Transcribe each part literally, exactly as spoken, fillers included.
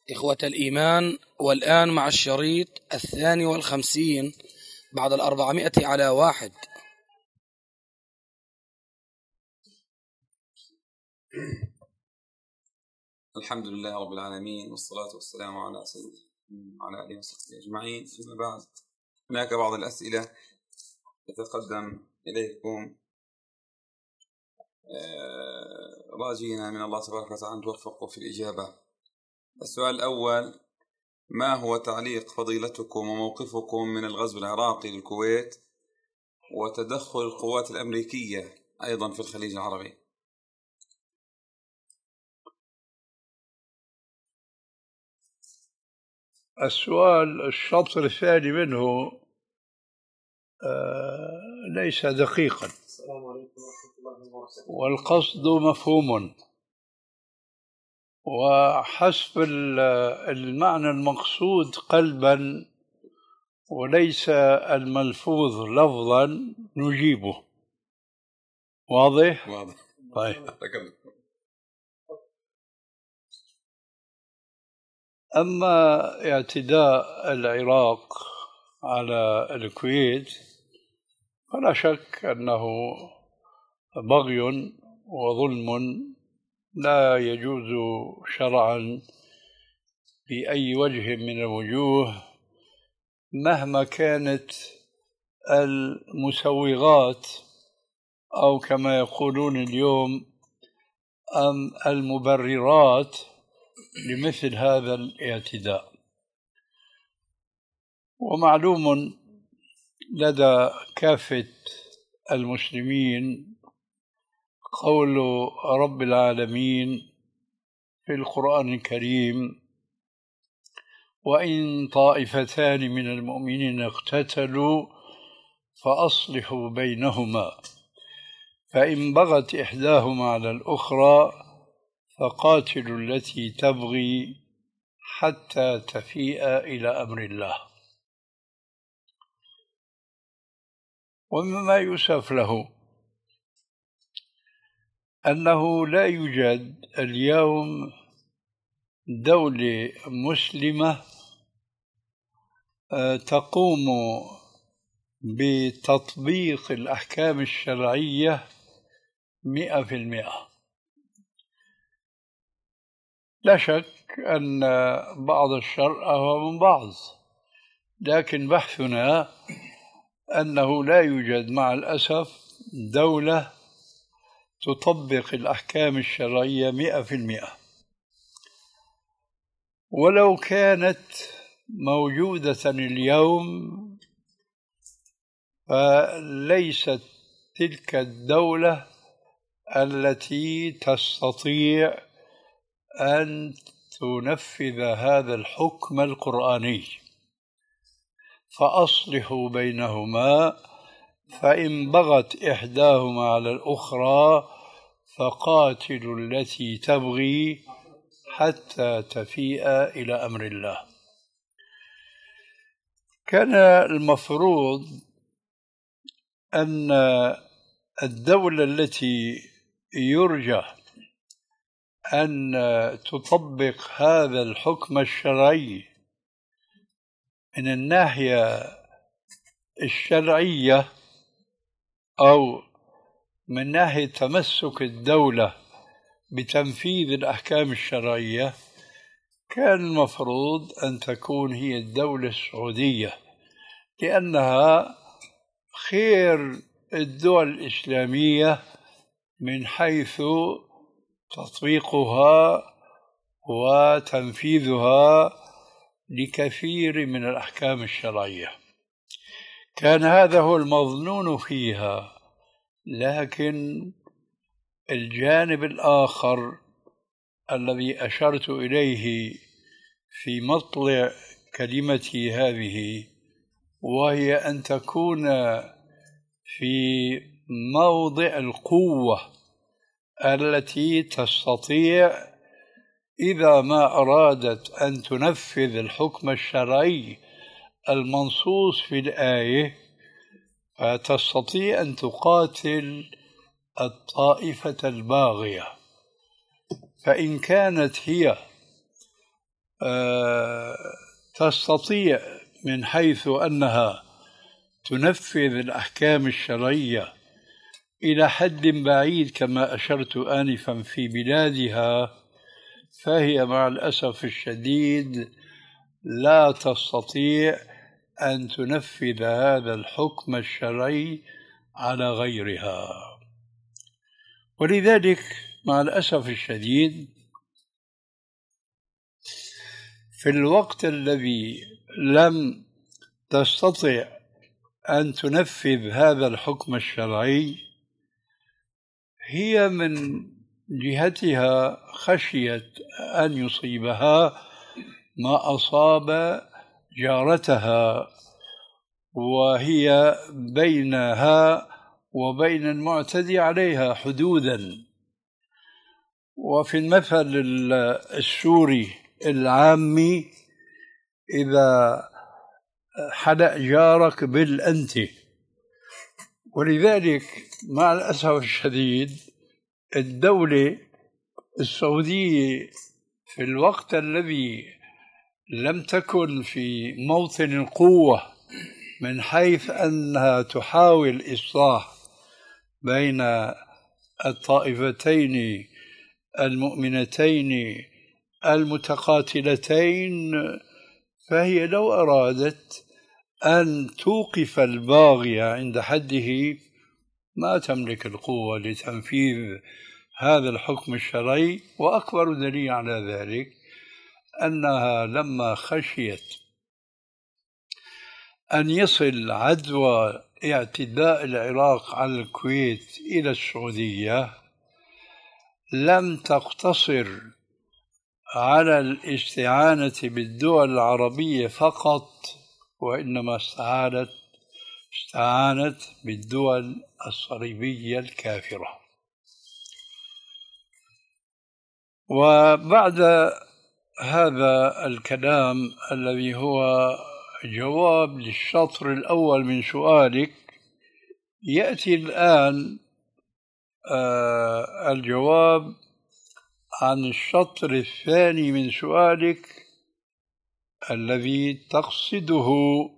إخوة الإيمان، والآن مع الشريط الثاني والخمسين بعد الأربعمائة على واحد. الحمد لله رب العالمين، والصلاة والسلام على سيدنا وعلى آله وصحبه أجمعين. أما بعد، هناك بعض الأسئلة يتقدم إليكم راجينا من الله تبارك وتعالى أن توفقوا في الإجابة. السؤال الأول: ما هو تعليق فضيلتكم وموقفكم من الغزو العراقي للكويت وتدخل القوات الأمريكية أيضا في الخليج العربي؟ السؤال الشطر الثاني منه آه ليس دقيقا، والقصد مفهوم، وحسب المعنى المقصود قلبا وليس الملفوظ لفظا نجيبه. واضح؟ واضح. طيب. أما اعتداء العراق على الكويت فلا شك أنه بغي وظلم لا يجوز شرعا بأي وجه من الوجوه، مهما كانت المسوغات أو كما يقولون اليوم أم المبررات لمثل هذا الاعتداء. ومعلوم لدى كافة المسلمين قول رب العالمين في القرآن الكريم: وإن طائفتان من المؤمنين اقتتلوا فأصلحوا بينهما فإن بغت إحداهما على الأخرى فقاتلوا التي تبغي حتى تفيء إلى أمر الله. ومما يؤسف له أنه لا يوجد اليوم دولة مسلمة تقوم بتطبيق الأحكام الشرعية مئة في المئة. لا شك أن بعض الشرع هو من بعض، لكن بحثنا أنه لا يوجد مع الأسف دولة تطبق الأحكام الشرعية مئة في المئة. ولو كانت موجودة اليوم فليست تلك الدولة التي تستطيع أن تنفذ هذا الحكم القرآني. فأصلحوا بينهما فإن بغت إحداهما على الأخرى فقاتلوا التي تبغي حتى تفيء إلى أمر الله. كان المفروض أن الدولة التي يرجى أن تطبق هذا الحكم الشرعي من الناحية الشرعية أو من ناحية تمسك الدولة بتنفيذ الأحكام الشرعية، كان المفروض أن تكون هي الدولة السعودية، لأنها خير الدول الإسلامية من حيث تطبيقها وتنفيذها لكثير من الأحكام الشرعية. كان هذا هو المظنون فيها. لكن الجانب الآخر الذي أشرت إليه في مطلع كلمتي هذه، وهي أن تكون في موضع القوة التي تستطيع إذا ما أرادت أن تنفذ الحكم الشرعي المنصوص في الآية فتستطيع أن تقاتل الطائفة الباغية. فإن كانت هي تستطيع من حيث أنها تنفذ الأحكام الشرعية إلى حد بعيد كما أشرت آنفا في بلادها، فهي مع الأسف الشديد لا تستطيع أن تنفذ هذا الحكم الشرعي على غيرها. ولذلك مع الأسف الشديد في الوقت الذي لم تستطع أن تنفذ هذا الحكم الشرعي، هي من جهتها خشيت أن يصيبها ما أصاب جارتها، وهي بينها وبين المعتدي عليها حدودا. وفي المثل السوري العامي إذا حلق جارك بالأنت. ولذلك مع الأسف الشديد الدولة السعودية في الوقت الذي لم تكن في موطن القوة من حيث أنها تحاول إصلاح بين الطائفتين المؤمنتين المتقاتلتين، فهي لو أرادت أن توقف الباغي عند حده ما تملك القوة لتنفيذ هذا الحكم الشرعي. وأكبر دليل على ذلك أنها لما خشيت أن يصل عدوى اعتداء العراق على الكويت إلى السعودية لم تقتصر على الاستعانة بالدول العربية فقط، وإنما استعانت استعانت بالدول الصليبية الكافرة. وبعد هذا الكلام الذي هو جواب للشطر الأول من سؤالك، يأتي الآن آه الجواب عن الشطر الثاني من سؤالك الذي تقصده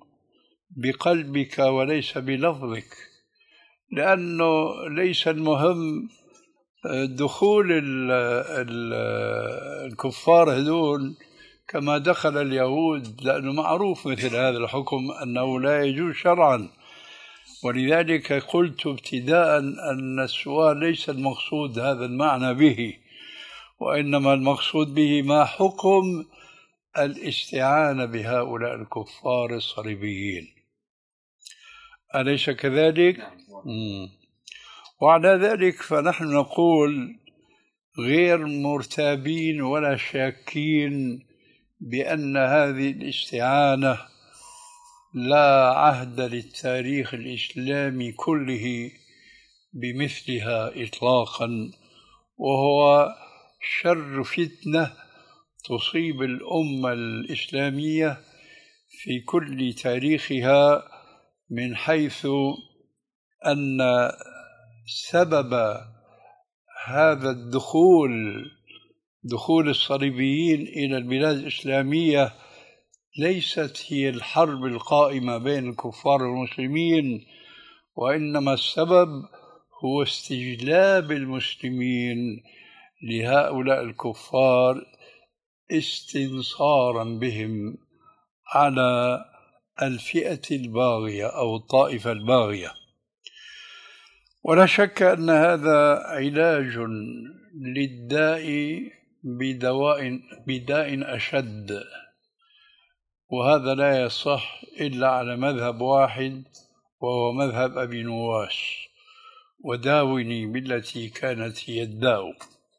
بقلبك وليس بلفظك، لأنه ليس المهم دخول ال ال الكفار هذول كما دخل اليهود، لأنه معروف مثل هذا الحكم أنه لا يجوز شرعا. ولذلك قلت ابتداء أن السؤال ليس المقصود هذا المعنى به، وإنما المقصود به ما حكم الاستعانة بهؤلاء الكفار الصليبيين، أليس كذلك؟ مم. وعلى ذلك فنحن نقول غير مرتابين ولا شاكين بأن هذه الاستعانة لا عهد للتاريخ الإسلامي كله بمثلها إطلاقا، وهو شر فتنة تصيب الأمة الإسلامية في كل تاريخها، من حيث أن سبب هذا الدخول دخول الصليبيين إلى البلاد الإسلامية ليست هي الحرب القائمة بين الكفار والمسلمين، وإنما السبب هو استجلاب المسلمين لهؤلاء الكفار استنصارا بهم على الفئة الباغية أو الطائفة الباغية. ولا شك أن هذا علاج للداء بدواء بداء أشد، وهذا لا يصح إلا على مذهب واحد وهو مذهب أبي نواس، وداوني بالتي كانت هي الداء.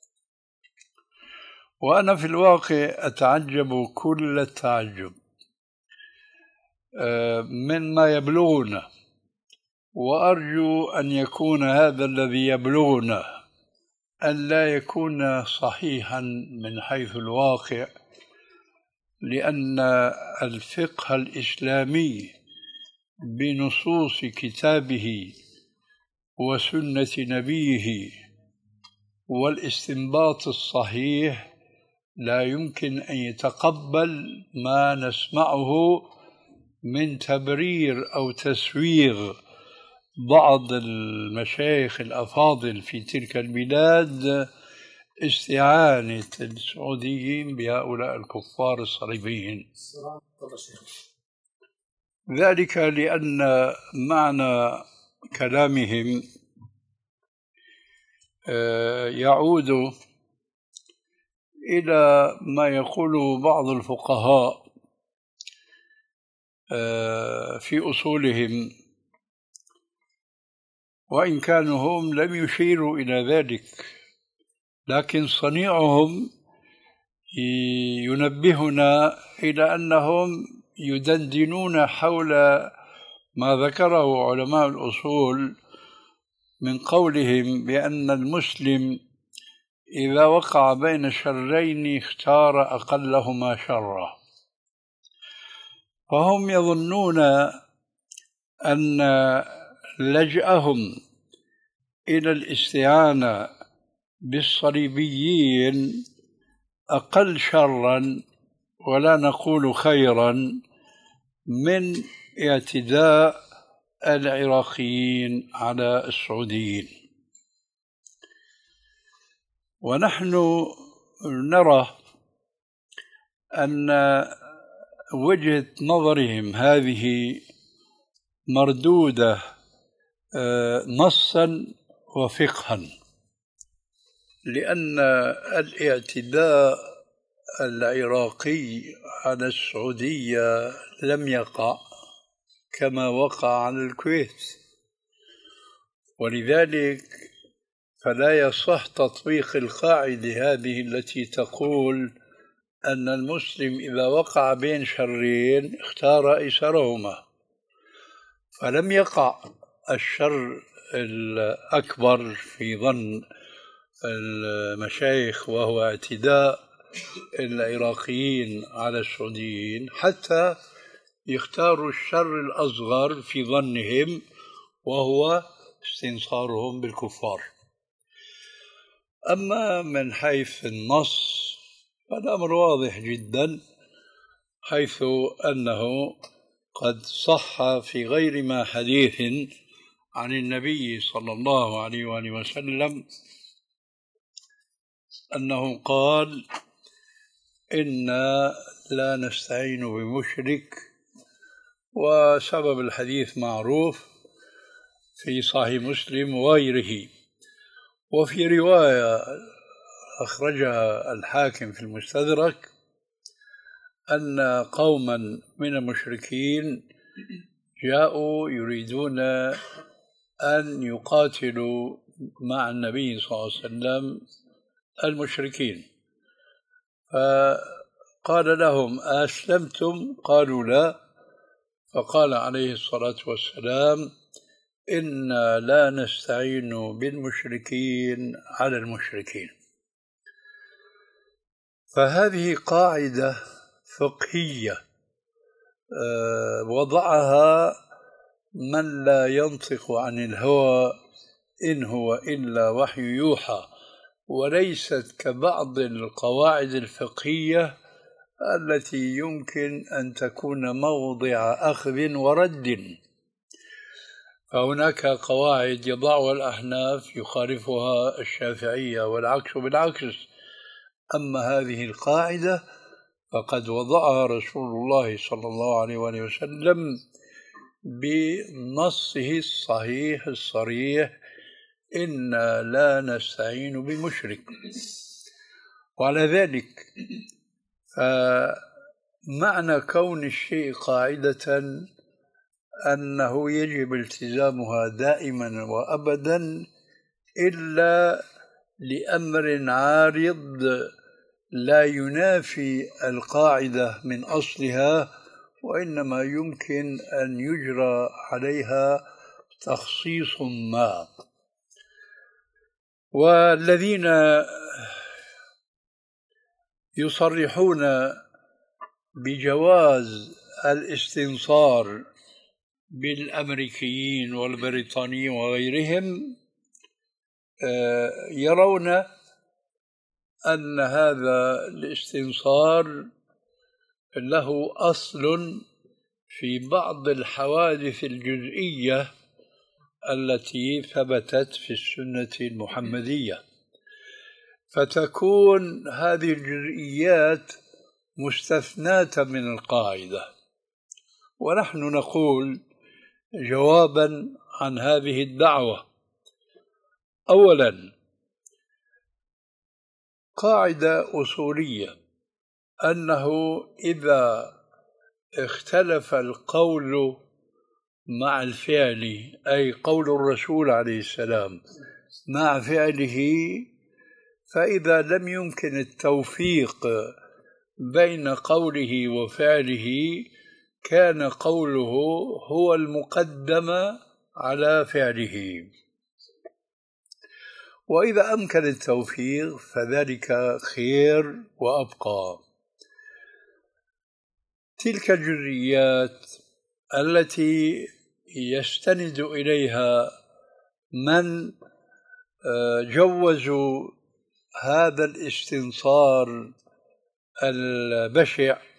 وأنا في الواقع أتعجب كل التعجب مما يبلغنا، وأرجو أن يكون هذا الذي يبلغنا أن لا يكون صحيحا من حيث الواقع، لأن الفقه الإسلامي بنصوص كتابه وسنة نبيه والاستنباط الصحيح لا يمكن أن يتقبل ما نسمعه من تبرير أو تسويغ بعض المشايخ الأفاضل في تلك البلاد استعانة السعوديين بهؤلاء الكفار الصليبيين. ذلك لأن معنى كلامهم يعود إلى ما يقوله بعض الفقهاء في أصولهم، وإن كانوا هم لم يشيروا إلى ذلك، لكن صنيعهم ينبهنا إلى أنهم يدندنون حول ما ذكره علماء الأصول من قولهم بأن المسلم إذا وقع بين شرين اختار أقلهما شرا. فهم يظنون أن لجأهم إلى الاستعانة بالصليبيين أقل شرا ولا نقول خيرا من اعتداء العراقيين على السعوديين. ونحن نرى أن وجهة نظرهم هذه مردودة نصا وفقها، لأن الاعتداء العراقي على السعودية لم يقع كما وقع على الكويت، ولذلك فلا يصح تطبيق القاعدة هذه التي تقول أن المسلم إذا وقع بين شرين اختار أيسرهما. فلم يقع الشر الأكبر في ظن المشايخ وهو اعتداء العراقيين على السعوديين حتى يختاروا الشر الأصغر في ظنهم وهو استنصارهم بالكفار. أما من حيث النص فالأمر واضح جدا، حيث أنه قد صح في غير ما حديث عن النبي صلى الله عليه وآله وسلم أنه قال: إنا لا نستعين بمشرك. وسبب الحديث معروف في صحيح مسلم وغيره. وفي رواية أخرجها الحاكم في المستدرك أن قوما من المشركين جاءوا يريدون أن يقاتلوا مع النبي صلى الله عليه وسلم المشركين، فقال لهم: أسلمتم؟ قالوا لا. فقال عليه الصلاة والسلام: إنا لا نستعين بالمشركين على المشركين. فهذه قاعدة فقهية وضعها من لا ينطق عن الهوى إن هو إلا وحي يوحى، وليست كبعض القواعد الفقهية التي يمكن أن تكون موضع أخذ ورد. فهناك قواعد يضعها الأحناف يخالفها الشافعية والعكس بالعكس. أما هذه القاعدة فقد وضعها رسول الله صلى الله عليه وآله وسلم بنصه الصحيح الصريح: إنا لا نستعين بمشرك. وعلى ذلك فمعنى كون الشيء قاعدة أنه يجب التزامها دائما وأبدا إلا لأمر عارض لا ينافي القاعدة من أصلها، وإنما يمكن أن يجرى عليها تخصيص ما. والذين يصرحون بجواز الاستنصار بالأمريكيين والبريطانيين وغيرهم يرون أن هذا الاستنصار له أصل في بعض الحوادث الجزئية التي ثبتت في السنة المحمدية، فتكون هذه الجزئيات مستثناة من القاعدة. ونحن نقول جوابا عن هذه الدعوة: أولا، قاعدة أصولية أنه إذا اختلف القول مع الفعل، أي قول الرسول عليه السلام مع فعله، فإذا لم يمكن التوفيق بين قوله وفعله كان قوله هو المقدم على فعله، وإذا أمكن التوفيق فذلك خير وأبقى. تلك الجزئيات التي يستند إليها من جوزوا هذا الاستنصار البشع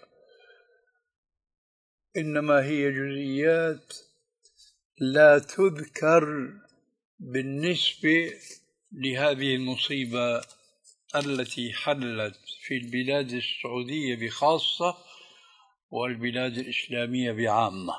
إنما هي جزئيات لا تذكر بالنسبة لهذه المصيبة التي حلت في البلاد السعودية بخاصة والبلاد الإسلامية بعامة.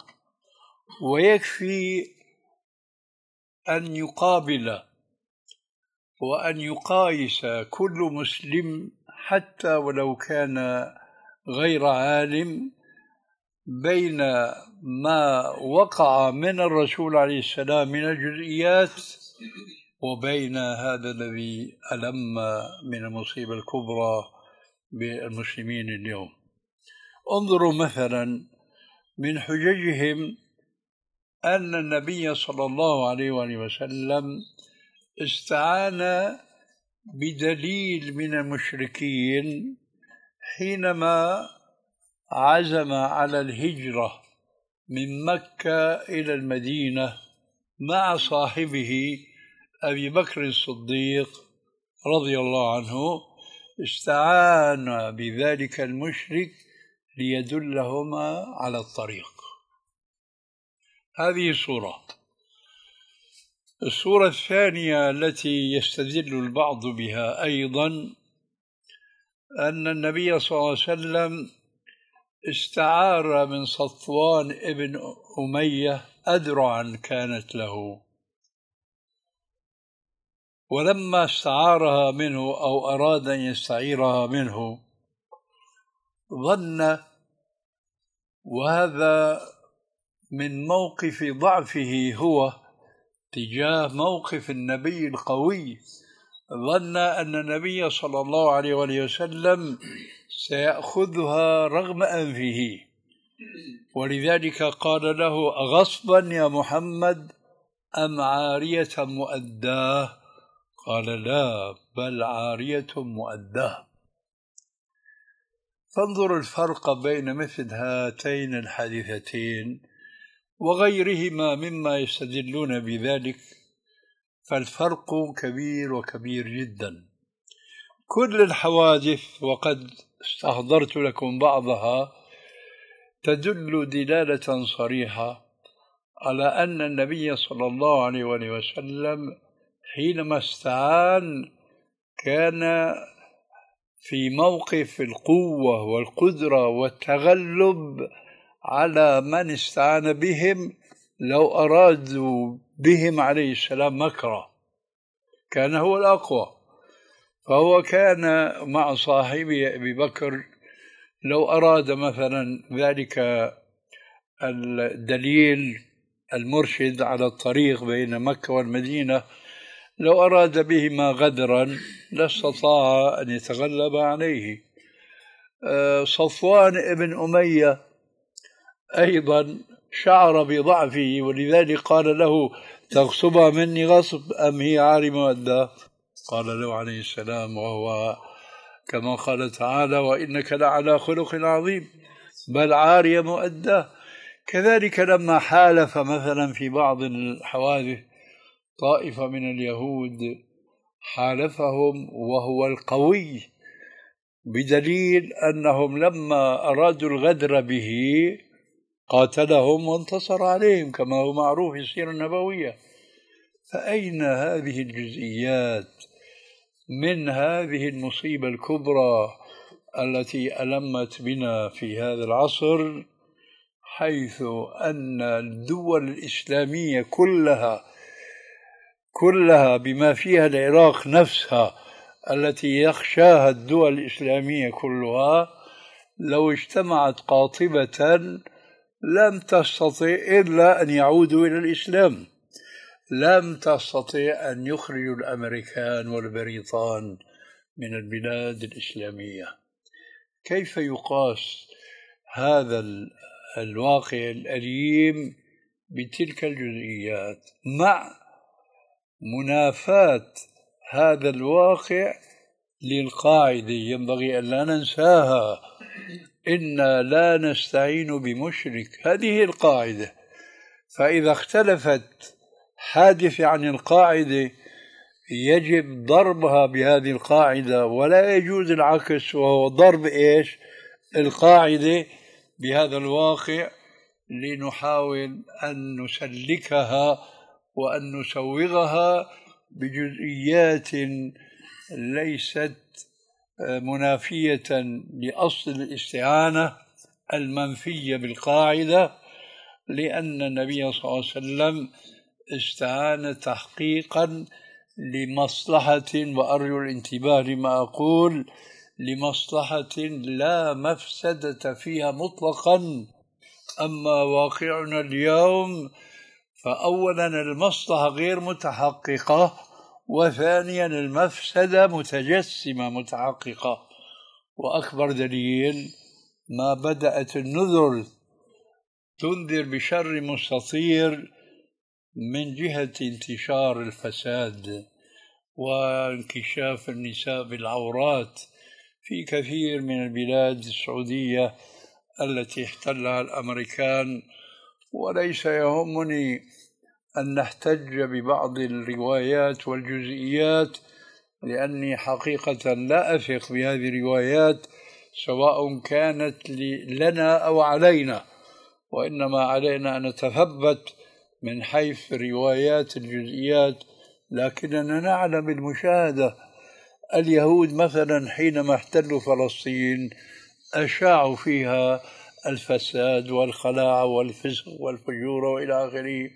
ويكفي أن يقابل وأن يقايس كل مسلم حتى ولو كان غير عالم بين ما وقع من الرسول عليه السلام من الجزئيات وبين هذا الذي ألم من المصيبة الكبرى بالمسلمين اليوم. انظروا مثلا من حججهم أن النبي صلى الله عليه وآله وسلم استعان بدليل من المشركين حينما عزم على الهجرة من مكة إلى المدينة مع صاحبه أبي بكر الصديق رضي الله عنه. استعان بذلك المشرك ليدلهما على الطريق. هذه صورة. الصورة الثانية التي يستدل البعض بها أيضا أن النبي صلى الله عليه وسلم استعار من صفوان ابن أمية أدرعا كانت له، ولما استعارها منه أو أراد أن يستعيرها منه ظن، وهذا من موقف ضعفه هو تجاه موقف النبي القوي، ظن أن النبي صلى الله عليه وسلم سيأخذها رغم أنفه، ولذلك قال له: أغصبا يا محمد أم عارية مؤداه؟ قال: لا، بل عارية مؤداه. فانظر الفرق بين مثل هاتين الحادثتين وغيرهما مما يستدلون بذلك، فالفرق كبير وكبير جدا. كل الحوادث وقد استحضرت لكم بعضها تدل دلالة صريحة على أن النبي صلى الله عليه وسلم حينما استعان كان في موقف القوة والقدرة والتغلب على من استعان بهم لو أرادوا بهم عليه السلام مكرا، كان هو الأقوى. فهو كان مع صاحبه أبي بكر لو أراد مثلا ذلك الدليل المرشد على الطريق بين مكة والمدينة، لو أراد بهما غدرا لاستطاع أن يتغلب عليه. صفوان ابن أمية أيضا شعر بضعفه، ولذلك قال له: تغصبها مني غصب أم هي عاري مؤداه؟ قال له عليه السلام، وهو كما قال تعالى: وإنك لعلى خلق عظيم، بل عارية مؤداه. كذلك لما حالف مثلا في بعض الحوادث طائفة من اليهود حالفهم وهو القوي، بدليل أنهم لما أرادوا الغدر به قاتلهم وانتصر عليهم كما هو معروف في السيرة النبوية. فأين هذه الجزئيات من هذه المصيبة الكبرى التي ألمت بنا في هذا العصر، حيث أن الدول الإسلامية كلها كلها بما فيها العراق نفسها التي يخشاها الدول الإسلامية كلها لو اجتمعت قاطبة لم تستطع إلا أن يعودوا إلى الإسلام، لم تستطع أن يخرجوا الأمريكان والبريطان من البلاد الإسلامية. كيف يقاس هذا الواقع الأليم بتلك الجزئيات مع منافاة هذا الواقع للقاعدة ينبغي أن لا ننساها: إنا لا نستعين بمشرك. هذه القاعدة، فإذا اختلفت حادثة عن القاعدة يجب ضربها بهذه القاعدة، ولا يجوز العكس، وهو ضرب إيش؟ القاعدة بهذا الواقع، لنحاول أن نسلكها وأن نسوغها بجزئيات ليست منافية لأصل الاستعانة المنفية بالقاعدة، لأن النبي صلى الله عليه وسلم استعان تحقيقا لمصلحة، وأرجو الانتباه لما أقول، لمصلحة لا مفسدة فيها مطلقا. أما واقعنا اليوم فأولا المصلحة غير متحققة، وثانيا المفسدة متجسمة متحققة. وأكبر دليل ما بدأت النذر تنذر بشر مستطير من جهة انتشار الفساد وانكشاف النساء بالعورات في كثير من البلاد السعودية التي احتلها الأمريكان. وليس يهمني أن نحتج ببعض الروايات والجزئيات، لأني حقيقة لا أثق بهذه الروايات سواء كانت لنا أو علينا، وإنما علينا أن نتثبت من حيث روايات الجزئيات. لكننا نعلم المشاهدة، اليهود مثلا حينما احتلوا فلسطين أشاعوا فيها الفساد والخلاعة والفسق والفجور وإلى آخره،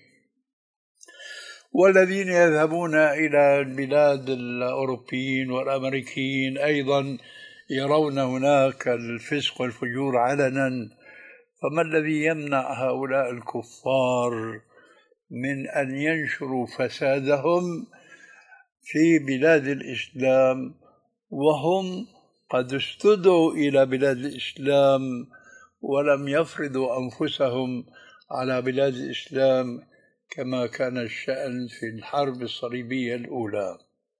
والذين يذهبون إلى البلاد الأوروبيين والأمريكيين أيضا يرون هناك الفسق والفجور علنا. فما الذي يمنع هؤلاء الكفار من أن ينشروا فسادهم في بلاد الإسلام وهم قد استدعوا إلى بلاد الإسلام ولم يفرضوا أنفسهم على بلاد الإسلام كما كان الشأن في الحرب الصليبية الأولى؟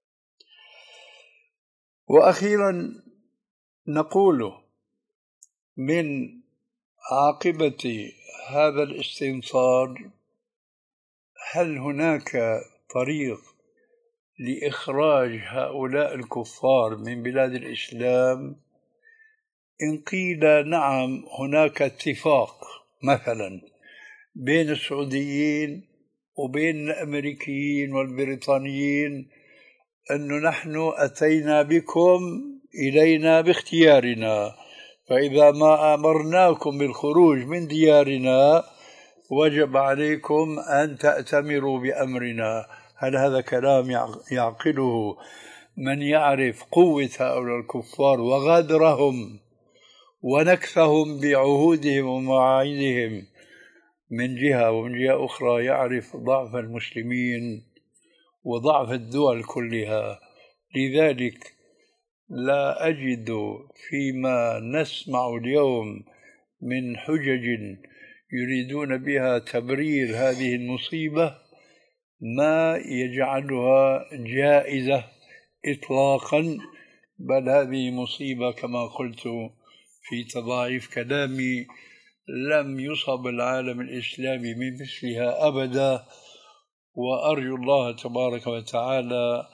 وأخيرا نقول من عاقبة هذا الاستنصار: هل هناك طريق لإخراج هؤلاء الكفار من بلاد الإسلام؟ إن قيل نعم، هناك اتفاق مثلا بين السعوديين وبين الأمريكيين والبريطانيين أن نحن أتينا بكم إلينا باختيارنا، فإذا ما أمرناكم بالخروج من ديارنا وجب عليكم أن تأتمروا بأمرنا. هل هذا كلام يعقله من يعرف قوة هؤلاء الكفار وغدرهم ونكثهم بعهودهم ومواعيدهم من جهة، ومن جهة أخرى يعرف ضعف المسلمين وضعف الدول كلها؟ لذلك لا أجد فيما نسمع اليوم من حجج يريدون بها تبرير هذه المصيبة ما يجعلها جائزة إطلاقا، بل هذه مصيبة كما قلت في تضاعيف كلامي لم يصب العالم الإسلامي من مثلها أبدا. وأرجو الله تبارك وتعالى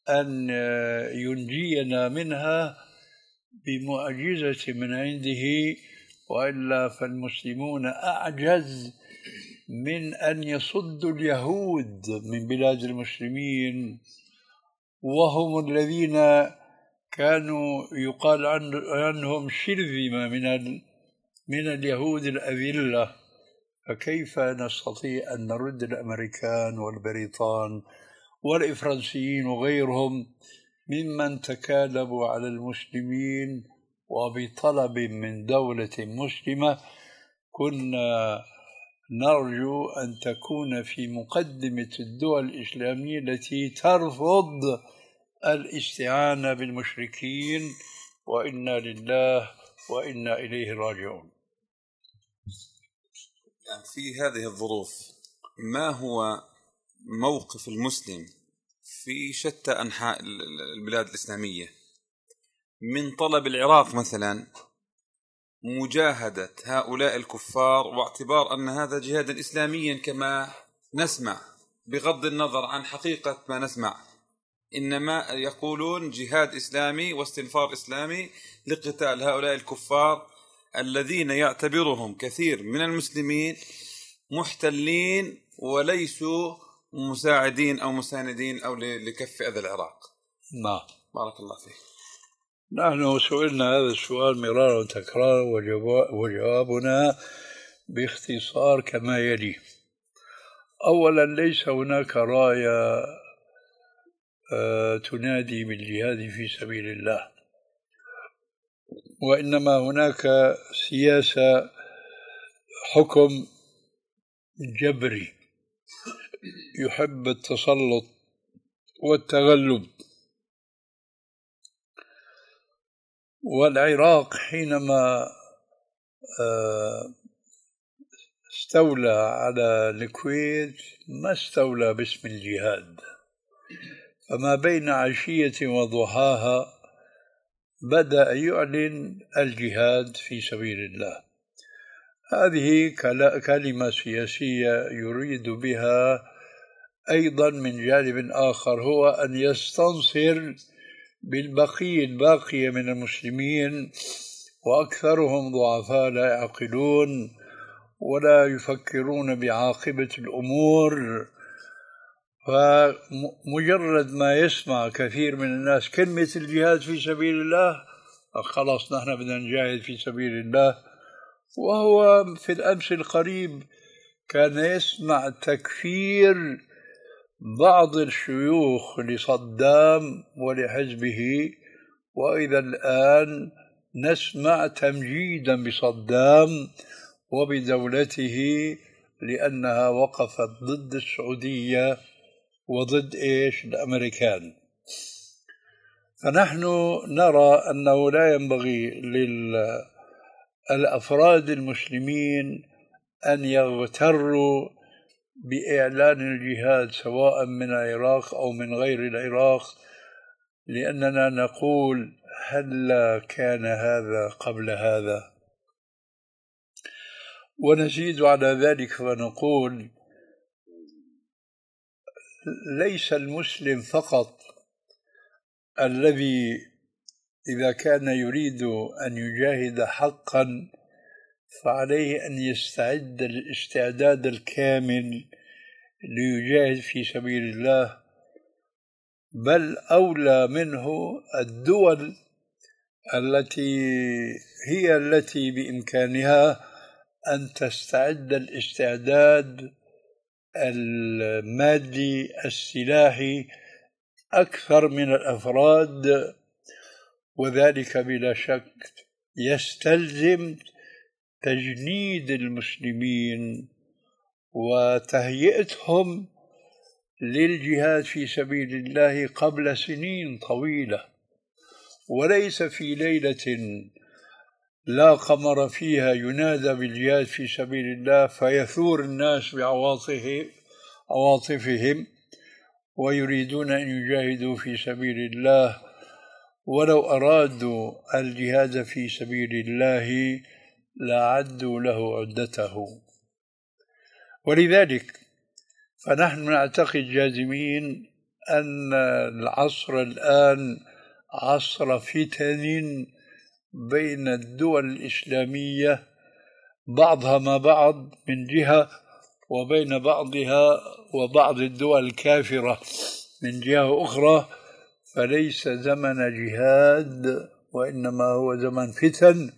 أن ينجينا منها بمعجزة من عنده، وإلا فالمسلمون أعجز من أن يصدوا اليهود من بلاد المسلمين، وهم الذين كانوا يقال عنهم شرذمة من من اليهود الأذلة. فكيف نستطيع أن نرد الأمريكان والبريطان والفرنسيين وغيرهم ممن تكالبوا على المسلمين وبطلب من دولة مسلمة كنا نرجو أن تكون في مقدمة الدول الإسلامية التي ترفض الاستعانة بالمشركين، وإنا لله وإنا إليه راجعون. يعني في هذه الظروف ما هو موقف المسلم في شتى أنحاء البلاد الإسلامية من طلب العراق مثلا مجاهدة هؤلاء الكفار، واعتبار أن هذا جهادا إسلاميا كما نسمع بغض النظر عن حقيقة ما نسمع، إنما يقولون جهاد إسلامي واستنفار إسلامي لقتال هؤلاء الكفار الذين يعتبرهم كثير من المسلمين محتلين وليسوا مساعدين أو مساندين أو لكف أذى العراق. نعم. بارك الله فيك. نحن سئلنا هذا السؤال مرارا وتكرارا وجوابنا باختصار كما يلي: أولا، ليس هناك راية تنادي بالجهاد في سبيل الله، وإنما هناك سياسة حكم جبري يحب التسلط والتغلب. والعراق حينما استولى على الكويت ما استولى باسم الجهاد، فما بين عشية وضحاها بدأ يعلن الجهاد في سبيل الله. هذه كلمة سياسية يريد بها أيضا من جانب آخر هو أن يستنصر بالبقية الباقية من المسلمين، وأكثرهم ضعفاء لا يعقلون ولا يفكرون بعاقبة الأمور. فمجرد ما يسمع كثير من الناس كلمة الجهاد في سبيل الله خلاص نحن بدنا نجاهد في سبيل الله. وهو في الأمس القريب كان يسمع تكفير بعض الشيوخ لصدام ولحزبه، وإذا الآن نسمع تمجيدا بصدام وبدولته لأنها وقفت ضد السعودية وضد إيش الأمريكان. فنحن نرى أنه لا ينبغي للأفراد المسلمين أن يغتروا بإعلان الجهاد سواء من العراق أو من غير العراق، لأننا نقول هلا كان هذا قبل هذا. ونزيد على ذلك فنقول ليس المسلم فقط الذي إذا كان يريد أن يجاهد حقا فعليه أن يستعد الاستعداد الكامل ليجاهد في سبيل الله، بل أولى منه الدول التي هي التي بإمكانها أن تستعد الاستعداد المادي السلاحي أكثر من الأفراد، وذلك بلا شك يستلزم تجنيد المسلمين وتهيئتهم للجهاد في سبيل الله قبل سنين طويلة، وليس في ليلة لا قمر فيها ينادى بالجهاد في سبيل الله فيثور الناس بعواطفهم ويريدون أن يجاهدوا في سبيل الله، ولو أرادوا الجهاد في سبيل الله لعدوا له عدته. ولذلك فنحن نعتقد جازمين أن العصر الآن عصر فتن بين الدول الإسلامية بعضها مع بعض من جهة، وبين بعضها وبعض الدول الكافرة من جهة أخرى، فليس زمن جهاد وإنما هو زمن فتن.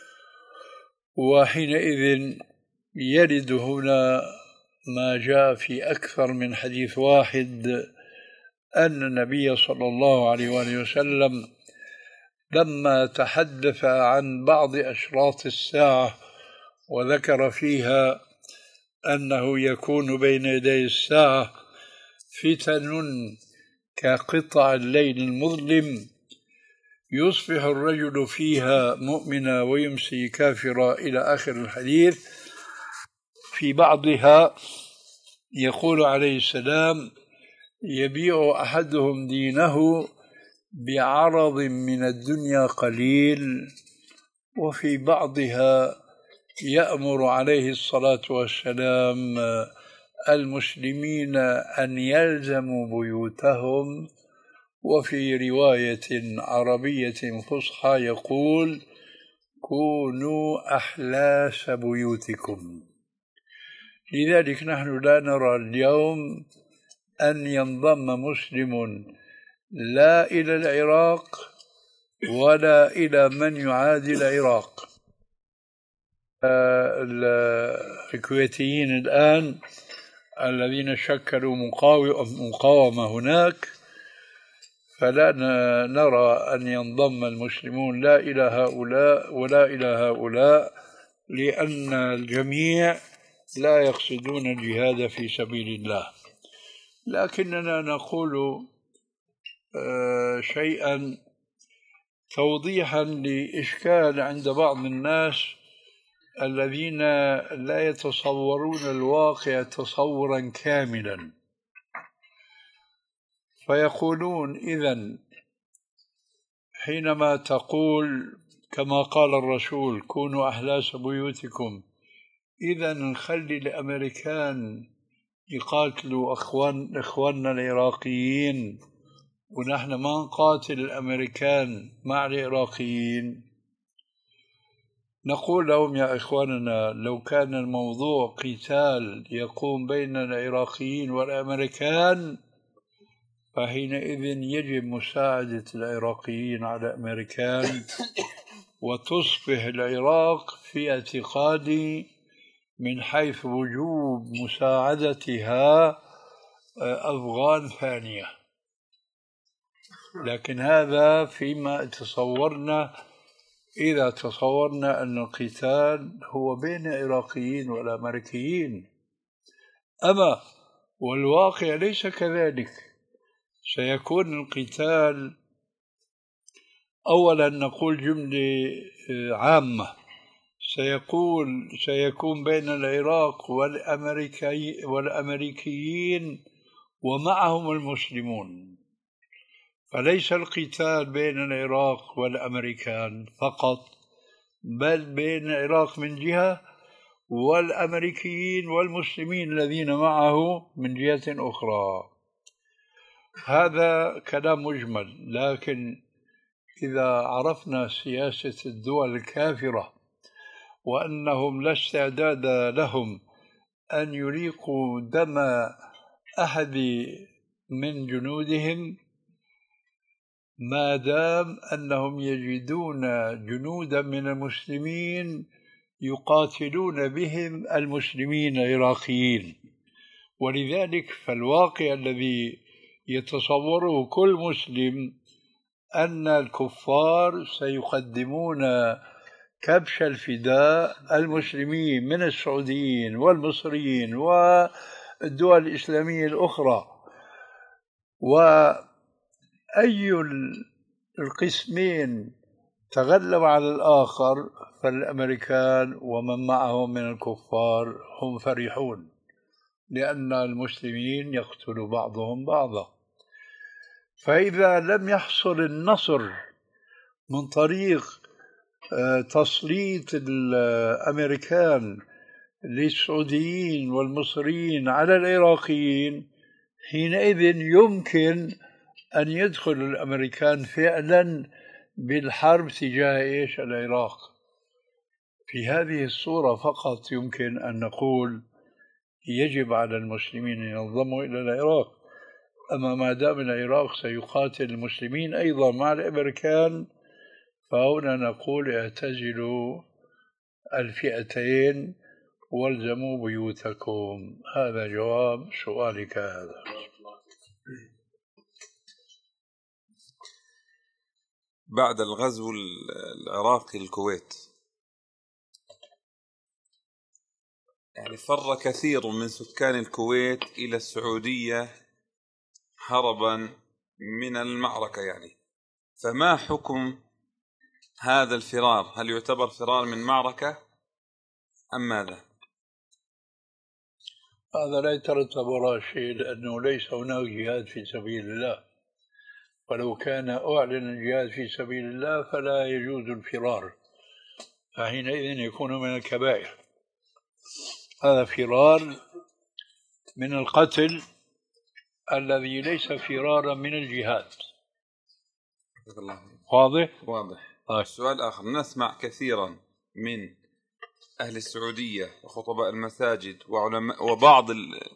وحينئذ يرد هنا ما جاء في أكثر من حديث واحد أن النبي صلى الله عليه وآله وسلم لما تحدث عن بعض أشراط الساعة وذكر فيها أنه يكون بين يدي الساعة فتن كقطع الليل المظلم يصبح الرجل فيها مؤمنا ويمسي كافرا إلى آخر الحديث. في بعضها يقول عليه السلام يبيع أحدهم دينه بعرض من الدنيا قليل، وفي بعضها يأمر عليه الصلاة والسلام المسلمين أن يلزموا بيوتهم، وفي رواية عربية فصحى يقول كونوا أحلاس بيوتكم. لذلك نحن لا نرى اليوم أن ينضم مسلم لا إلى العراق ولا إلى من يعادي العراق. الكويتيين الآن الذين شكلوا مقاومة هناك، فلا نرى أن ينضم المسلمون لا إلى هؤلاء ولا إلى هؤلاء، لأن الجميع لا يقصدون الجهاد في سبيل الله. لكننا نقول شيئا توضيحا لإشكال عند بعض الناس الذين لا يتصورون الواقع تصورا كاملا، فيقولون إذن حينما تقول كما قال الرسول كونوا أحلاس بيوتكم، إذن نخلي الأمريكان يقاتلوا أخوان إخواننا العراقيين ونحن ما نقاتل الأمريكان مع العراقيين؟ نقول لهم يا إخواننا لو كان الموضوع قتال يقوم بين العراقيين والأمريكان فحينئذ يجب مساعدة العراقيين على الأمريكان، وتصبح العراق في اعتقادي من حيث وجوب مساعدتها أفغان ثانية. لكن هذا فيما تصورنا، إذا تصورنا أن القتال هو بين العراقيين والأمريكيين، أما والواقع ليس كذلك. سيكون القتال أولا نقول جملة عامة، سيقول سيكون بين العراق والأمريكي والأمريكيين ومعهم المسلمون، فليس القتال بين العراق والأمريكان فقط، بل بين العراق من جهة والأمريكيين والمسلمين الذين معه من جهة أخرى. هذا كلام مجمل، لكن إذا عرفنا سياسة الدول الكافرة وأنهم لا استعداد لهم أن يريقوا دم أحد من جنودهم ما دام أنهم يجدون جنودا من المسلمين يقاتلون بهم المسلمين العراقيين. ولذلك فالواقع الذي يتصوره كل مسلم أن الكفار سيقدمون كبش الفداء المسلمين من السعوديين والمصريين والدول الإسلامية الأخرى، وأي القسمين تغلب على الآخر فالأمريكان ومن معهم من الكفار هم فرحون، لأن المسلمين يقتل بعضهم بعضا. فإذا لم يحصل النصر من طريق تسليط الأمريكان للسعوديين والمصريين على العراقيين، حينئذ يمكن أن يدخل الأمريكان فعلا بالحرب تجاه إيش؟ العراق. في هذه الصورة فقط يمكن أن نقول يجب على المسلمين أن ينضموا إلى العراق. أما ما دام العراق سيقاتل المسلمين أيضا مع الأمريكان، فهنا نقول اعتزلوا الفئتين والزموا بيوتكم. هذا جواب سؤالك هذا. بعد الغزو العراقي للكويت، يعني فر كثير من سكان الكويت إلى السعودية هربا من المعركة، يعني فما حكم هذا الفرار؟ هل يعتبر فرار من معركة أم ماذا؟ هذا لا يترتب وراء شيء، لأنه ليس هناك جهاد في سبيل الله. ولو كان أعلن الجهاد في سبيل الله فلا يجوز الفرار، فحينئذ يكون من الكبائر. هذا فرار من القتل الذي ليس فرارا من الجهاد. واضح؟ واضح. آه. السؤال الآخر، نسمع كثيرا من أهل السعودية وخطباء المساجد وعلماء وبعض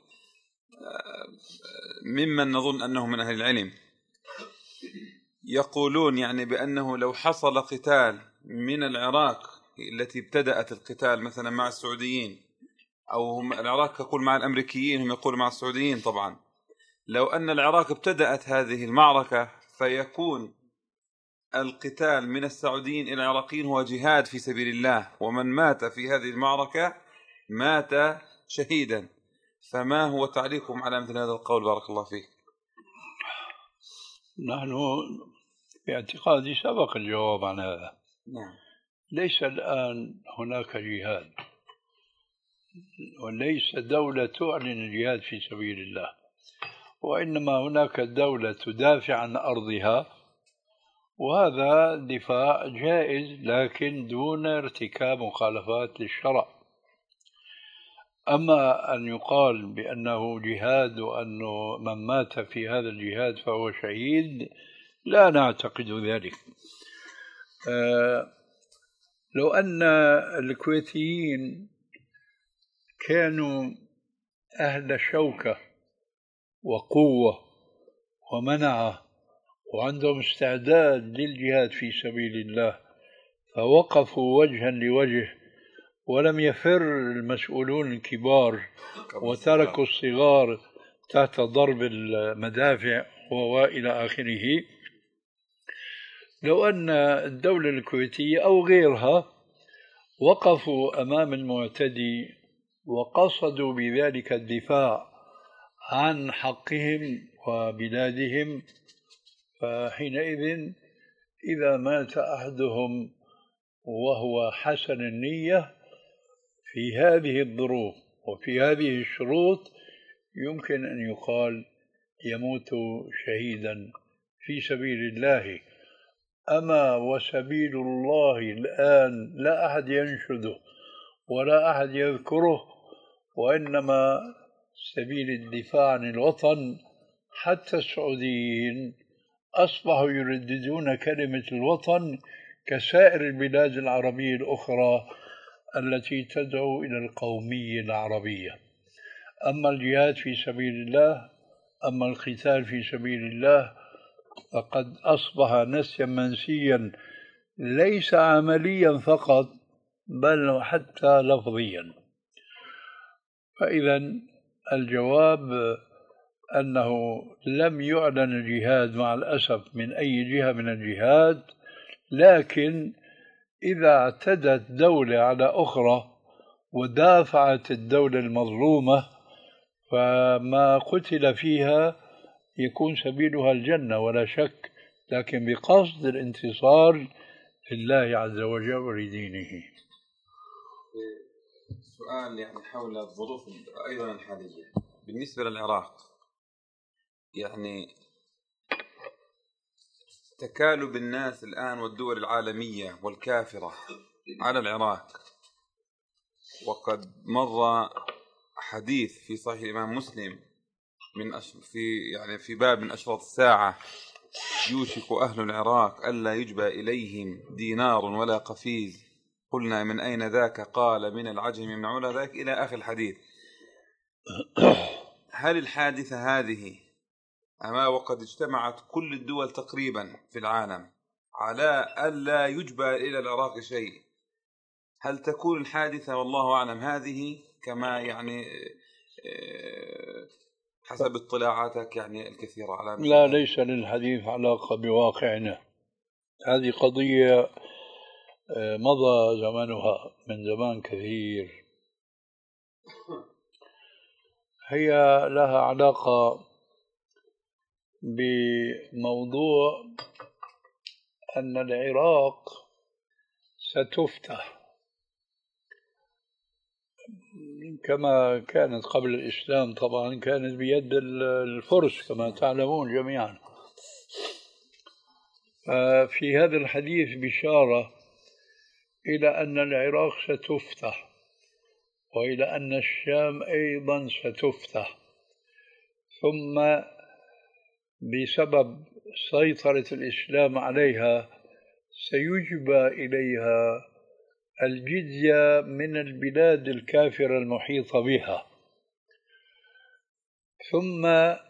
ممن نظن أنه من أهل العلم يقولون يعني بأنه لو حصل قتال من العراق التي ابتدأت القتال مثلا مع السعوديين، أو هم العراق يقول مع الأمريكيين، هم يقولوا مع السعوديين طبعا، لو أن العراق ابتدأت هذه المعركة فيكون القتال من السعوديين إلى العراقيين هو جهاد في سبيل الله، ومن مات في هذه المعركة مات شهيدا. فما هو تعليقكم على مثل هذا القول؟ بارك الله فيك. نحن باعتقادي سبق الجواب عن هذا. نعم. ليس الآن هناك جهاد، وليس دولة تعلن الجهاد في سبيل الله، وإنما هناك دولة تدافع عن أرضها، وهذا دفاع جائز لكن دون ارتكاب مخالفات للشرع. أما أن يقال بأنه جهاد وأنه من مات في هذا الجهاد فهو شهيد، لا نعتقد ذلك. أه لو أن الكويتيين كانوا أهل شوكة وقوة ومنعة وعندهم استعداد للجهاد في سبيل الله، فوقفوا وجها لوجه ولم يفر المسؤولون الكبار وتركوا الصغار تحت ضرب المدافع وإلى آخره، لو أن الدولة الكويتية أو غيرها وقفوا أمام المعتدي وقصدوا بذلك الدفاع عن حقهم وبلادهم، فحينئذ إذا مات أحدهم وهو حسن النية في هذه الظروف وفي هذه الشروط يمكن أن يقال يموت شهيدا في سبيل الله. أما وسبيل الله الآن لا أحد ينشده ولا أحد يذكره، وإنما سبيل الدفاع عن الوطن. حتى السعوديين أصبحوا يرددون كلمة الوطن كسائر البلاد العربية الأخرى التي تدعو إلى القومية العربية. أما الجهاد في سبيل الله، أما القتال في سبيل الله، فقد أصبح نسيا منسيا، ليس عمليا فقط بل حتى لفظيا. فإذا الجواب أنه لم يعلن الجهاد مع الأسف من أي جهة من الجهاد، لكن إذا اعتدت دولة على أخرى ودافعت الدولة المظلومة فما قتل فيها يكون سبيلها الجنة ولا شك، لكن بقصد الانتصار لله عز وجل ولدينه. سؤال يعني حول الظروف أيضا الحالية بالنسبة للعراق، يعني تكالب الناس الآن والدول العالمية والكافرة على العراق، وقد مر حديث في صحيح الإمام مسلم من أش... في يعني في باب من أشراط الساعة يوشك أهل العراق ألا يجبى إليهم دينار ولا قفيز، قلنا من أين ذاك؟ قال من العجم يمنعون ذاك، إلى آخر الحديث. هل الحادثة هذه أما وقد اجتمعت كل الدول تقريبا في العالم على ألا يجبى إلى العراق شيء، هل تكون الحادثة والله أعلم هذه كما يعني حسب اطلاعاتك يعني الكثيرة على؟ لا، ليس للحديث علاقة بواقعنا. هذه قضية مضى زمنها من زمان كثير. هي لها علاقة بموضوع أن العراق ستفتح كما كانت قبل الإسلام. طبعا كانت بيد الفرس كما تعلمون جميعا. في هذا الحديث بشارة إلى أن العراق ستفتح، وإلى أن الشام أيضا ستفتح، ثم بسبب سيطرة الإسلام عليها سيجبى إليها الجزية من البلاد الكافرة المحيطة بها، ثم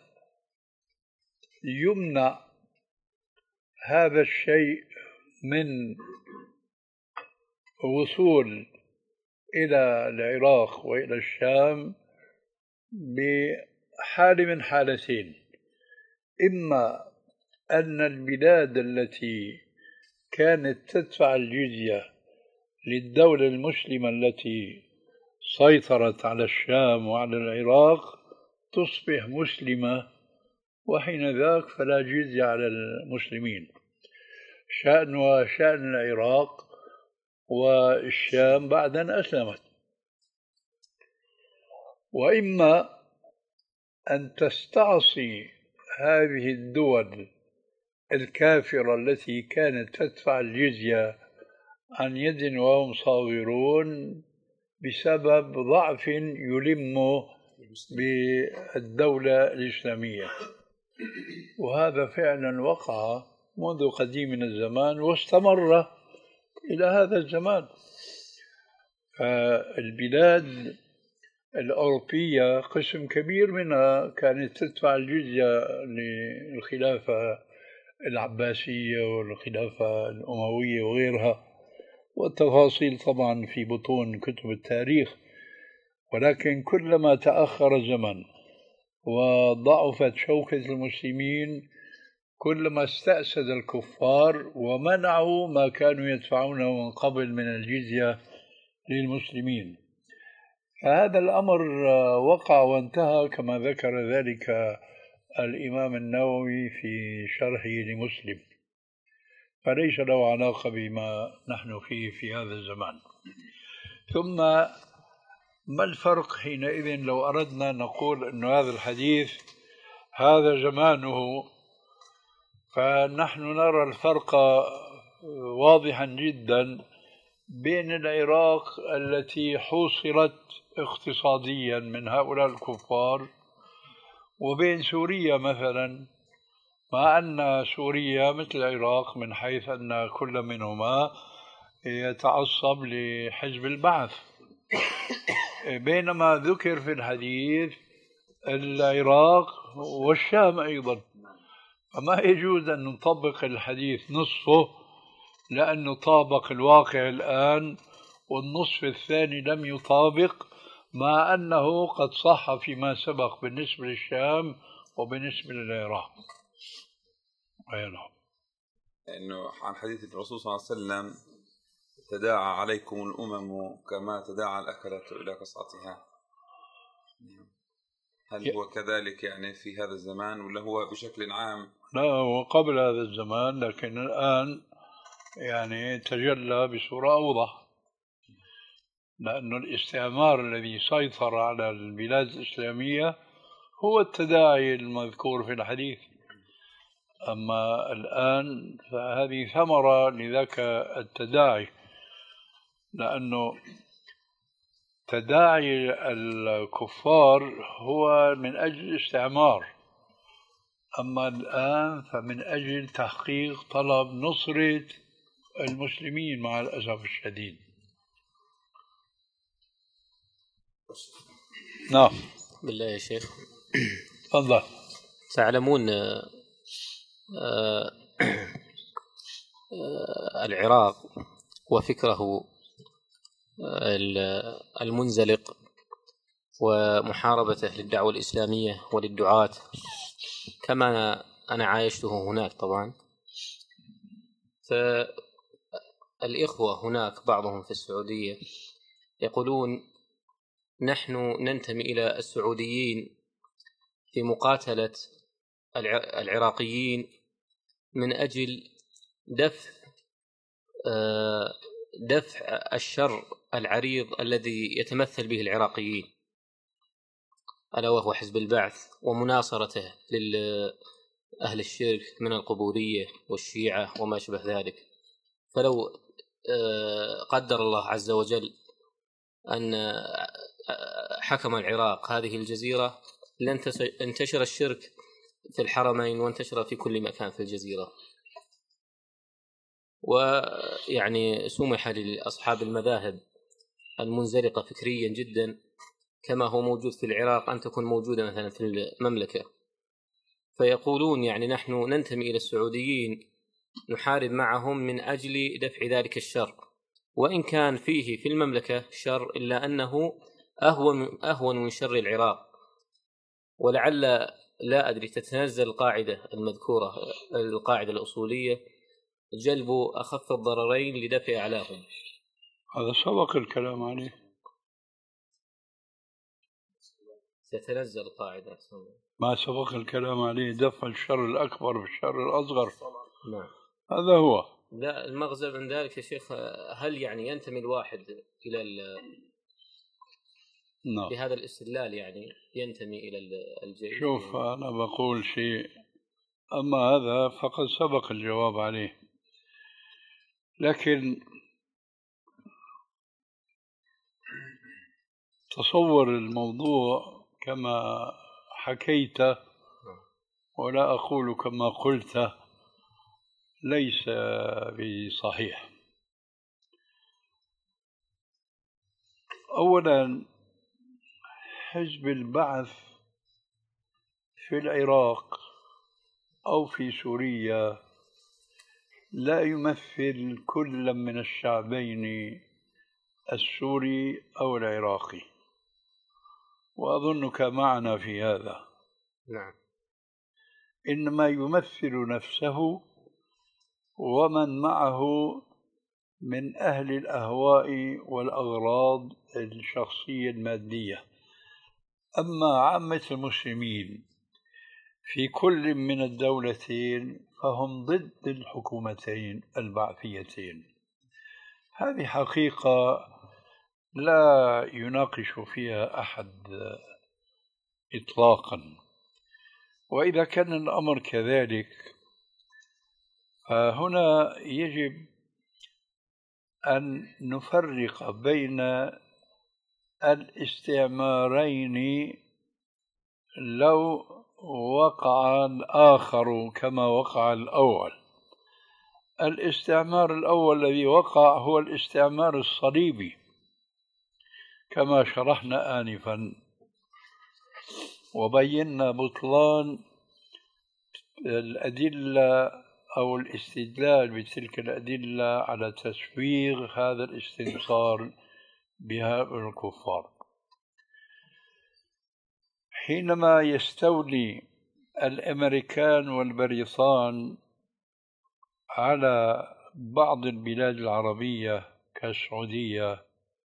يمنع هذا الشيء من وصول إلى العراق وإلى الشام بحال من حالتين: إما أن البلاد التي كانت تدفع الجزية للدولة المسلمة التي سيطرت على الشام وعلى العراق تصبح مسلمة، وحين ذاك فلا جزية على المسلمين، شأن وشأن العراق والشام بعد أن أسلمت. وإما أن تستعصي هذه الدول الكافرة التي كانت تدفع الجزية عن يد وهم صاغرون بسبب ضعف يلم بالدولة الإسلامية. وهذا فعلا وقع منذ قديم من الزمان واستمر إلى هذا الزمان. فالبلاد الأوروبية قسم كبير منها كانت تدفع الجزية للخلافة العباسية والخلافة الأموية وغيرها، والتفاصيل طبعا في بطون كتب التاريخ. ولكن كلما تأخر الزمن وضعفت شوكة المسلمين كلما استأسد الكفار ومنعوا ما كانوا يدفعونه من قبل من الجزية للمسلمين. فهذا الأمر وقع وانتهى كما ذكر ذلك الإمام النووي في شرحه لمسلم، فليس له علاقة بما نحن فيه في هذا الزمان. ثم ما الفرق حينئذ لو أردنا نقول أن هذا الحديث هذا زمانه؟ فنحن نرى الفرق واضحا جدا بين العراق التي حوصرت اقتصاديا من هؤلاء الكفار وبين سوريا مثلا، مع أن سوريا مثل العراق من حيث أن كل منهما يتعصب لحزب البعث، بينما ذكر في الحديث العراق والشام أيضا. فما يجوز أن نطبق الحديث نصفه لأنه طابق الواقع الآن، والنصف الثاني لم يطابق، مع أنه قد صح فيما سبق بالنسبة للشام وبالنسبة للعراق. أي نعم. إنه عن حديث الرسول صلى الله عليه وسلم: تداعى عليكم الأمم كما تداعى الأكلة إلى قصعتها. هل هو كذلك يعني في هذا الزمان ولا هو بشكل عام؟ لا، هو قبل هذا الزمان، لكن الآن يعني تجلى بصورة أوضح، لأن الاستعمار الذي سيطر على البلاد الإسلامية هو التداعي المذكور في الحديث. أما الآن فهذه ثمرة لذاك التداعي، لأنه تداعي الكفار هو من أجل الاستعمار، أما الآن فمن أجل تحقيق طلب نصرة المسلمين مع الأسف الشديد. نعم. بالله يا شيخ. تفضل. تعلمون العراق وفكره المنزلق ومحاربته للدعوة الإسلامية وللدعاة، كما أنا عايشته هناك طبعا. فالإخوة هناك بعضهم في السعودية يقولون نحن ننتمي إلى السعوديين في مقاتلة العراقيين من أجل دفع دفع الشر العريض الذي يتمثل به العراقيين، ألا وهو حزب البعث ومناصرته لأهل الشرك من القبورية والشيعة وما شبه ذلك. فلو قدر الله عز وجل أن حكم العراق هذه الجزيرة لانتشر الشرك في الحرمين وانتشر في كل مكان في الجزيرة، ويعني سمح لأصحاب المذاهب المنزلقة فكريا جدا كما هو موجود في العراق أن تكون موجودة مثلا في المملكة. فيقولون يعني نحن ننتمي إلى السعوديين نحارب معهم من أجل دفع ذلك الشر، وإن كان فيه في المملكة شر إلا أنه أهون أهون من شر العراق. ولعل لا أدري تتنزل القاعدة المذكورة القاعدة الأصولية جلب أخف الضررين لدفع أعلاهم. هذا سبق الكلام عليه. تتنزل القاعدة ما سبق الكلام عليه دفع الشر الأكبر بالشر الأصغر. نعم. هذا هو. لا المغزى من ذلك يا شيخ، هل يعني ينتمي الواحد إلى نعم. بهذا الاستدلال يعني ينتمي إلى الجيش؟ شوف أنا بقول شيء، أما هذا فقد سبق الجواب عليه، لكن تصور الموضوع كما حكيته ولا أقول كما قلته ليس بصحيح. أولا حزب البعث في العراق أو في سوريا لا يمثل كل من الشعبين السوري أو العراقي، وأظنك معنا في هذا. نعم. إنما يمثل نفسه ومن معه من أهل الأهواء والأغراض الشخصية المادية. أما عامة المسلمين في كل من الدولتين فهم ضد الحكومتين البعثيتين. هذه حقيقة لا يناقش فيها أحد إطلاقا. وإذا كان الأمر كذلك فهنا يجب أن نفرق بين الاستعمارين لو وقع الآخر كما وقع الأول. الاستعمار الأول الذي وقع هو الاستعمار الصليبي كما شرحنا آنفا، وبينا بطلان الأدلة أو الاستدلال بتلك الأدلة على تسويغ هذا الاستنصار بهؤلاء الكفار. حينما يستولي الأمريكان والبريطان على بعض البلاد العربية كالسعودية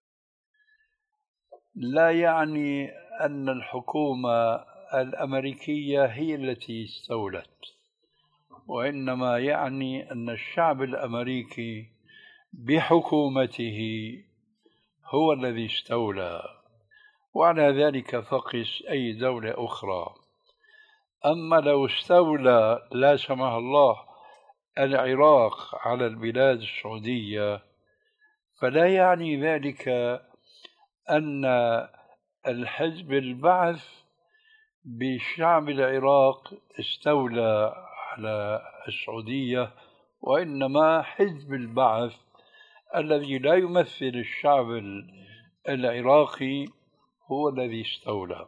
لا يعني أن الحكومة الأمريكية هي التي استولت، وإنما يعني أن الشعب الأمريكي بحكومته هو الذي استولى، وعلى ذلك فقس أي دولة أخرى. أما لو استولى لا سمح الله العراق على البلاد السعودية فلا يعني ذلك أن الحزب البعث بشعب العراق استولى على السعودية، وإنما حزب البعث الذي لا يمثل الشعب العراقي هو الذي استولى.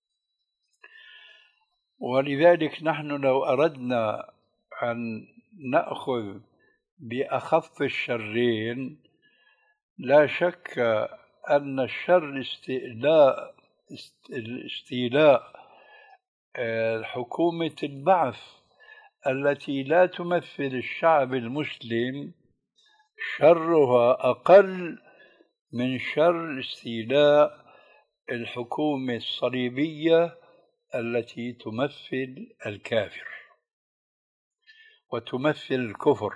ولذلك نحن لو أردنا أن نأخذ بأخف الشرين، لا شك أن الشر استيلاء استيلاء حكومة البعث التي لا تمثل الشعب المسلم شرها أقل من شر استيلاء الحكومة الصليبية التي تمثل الكافر وتمثل الكفر،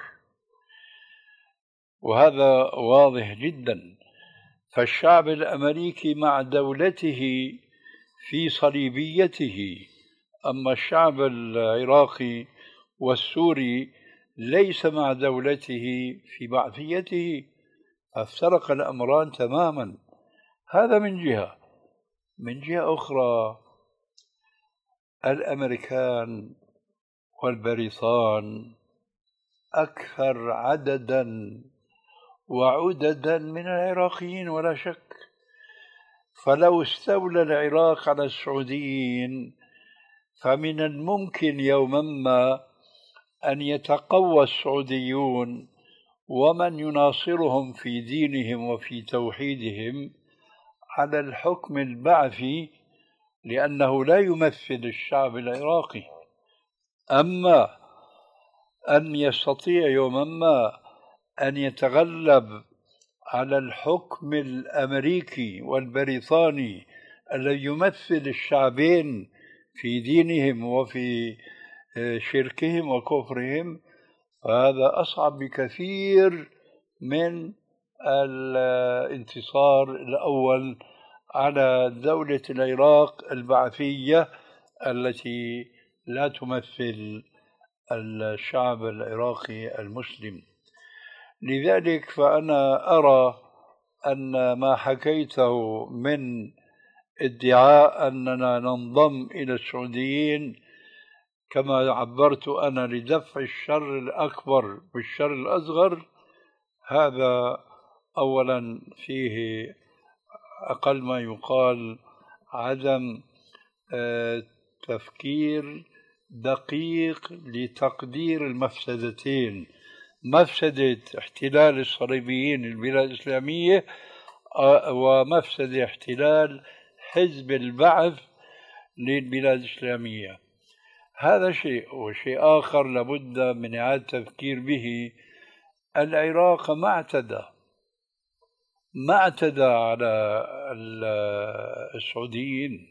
وهذا واضح جدا. فالشعب الأمريكي مع دولته في صليبيته، أما الشعب العراقي والسوري ليس مع دولته في بعثيته، افترق الأمران تماما. هذا من جهة. من جهة أخرى، الأمريكان والبريطان أكثر عددا وعددا من العراقيين ولا شك، فلو استولى العراق على السعوديين فمن الممكن يوما ما أن يتقوى السعوديون ومن يناصرهم في دينهم وفي توحيدهم على الحكم البعثي، لأنه لا يمثل الشعب العراقي. أما أن يستطيع يوما ما أن يتغلب على الحكم الأمريكي والبريطاني الذي يمثل الشعبين في دينهم وفي شركهم وكفرهم، فهذا أصعب بكثير من الانتصار الأول على دولة العراق البعثية التي لا تمثل الشعب العراقي المسلم. لذلك فأنا أرى أن ما حكيته من ادعاء أننا ننضم إلى السعوديين كما عبرت أنا لدفع الشر الأكبر بالشر الأصغر، هذا أولا فيه أقل ما يقال عدم تفكير دقيق لتقدير المفسدتين، مفسدة احتلال الصليبيين البلاد الإسلامية ومفسدة احتلال حزب البعث للبلاد الإسلامية. هذا شيء. وشيء آخر لابد من إعادة التفكير به، العراق ما اعتدى ما اعتدى على السعوديين،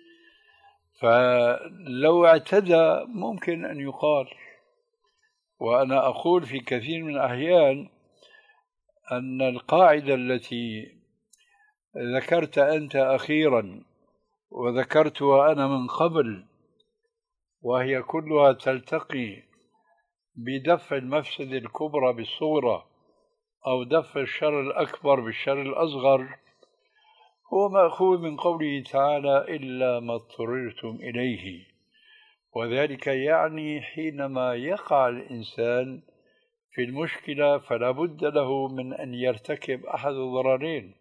فلو اعتدى ممكن أن يقال. وأنا أقول في كثير من الأحيان أن القاعدة التي ذكرت أنت أخيرا وذكرتها أنا من قبل، وهي كلها تلتقي بدفع المفسدة الكبرى بالصغرى أو دفع الشر الأكبر بالشر الأصغر، هو مأخوذ من قوله تعالى إلا ما اضطررتم إليه. وذلك يعني حينما يقع الإنسان في المشكلة فلا بد له من أن يرتكب أحد الضررين.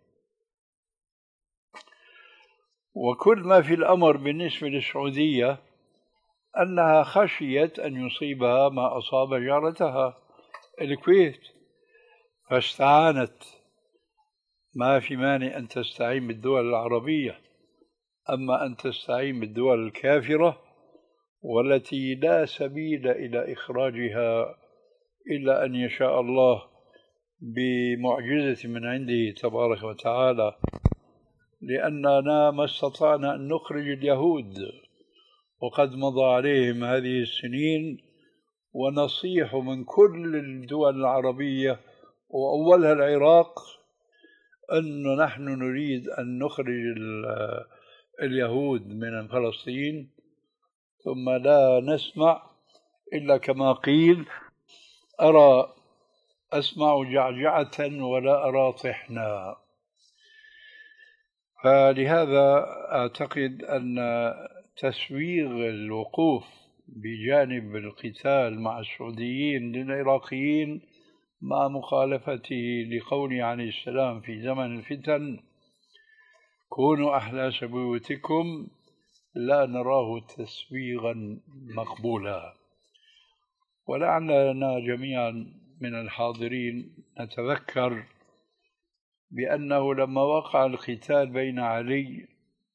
وكل ما في الأمر بالنسبة للسعودية أنها خشيت أن يصيبها ما أصاب جارتها الكويت، فاستعانت. ما في مانع أن تستعين بالدول العربية، أما أن تستعين بالدول الكافرة والتي لا سبيل إلى إخراجها إلا أن يشاء الله بمعجزة من عنده تبارك وتعالى، لأننا ما استطعنا أن نخرج اليهود وقد مضى عليهم هذه السنين، ونصيح من كل الدول العربية وأولها العراق أن نحن نريد أن نخرج اليهود من فلسطين، ثم لا نسمع إلا كما قيل أرى أسمع جعجعة ولا أرى طحنا. فلهذا أعتقد أن تسويغ الوقوف بجانب القتال مع السعوديين للعراقيين مع مخالفته لقوله عليه السلام في زمن الفتن كونوا أحلاس بيوتكم لا نراه تسويغا مقبولا. ولعلنا جميعا من الحاضرين نتذكر بأنه لما وقع القتال بين علي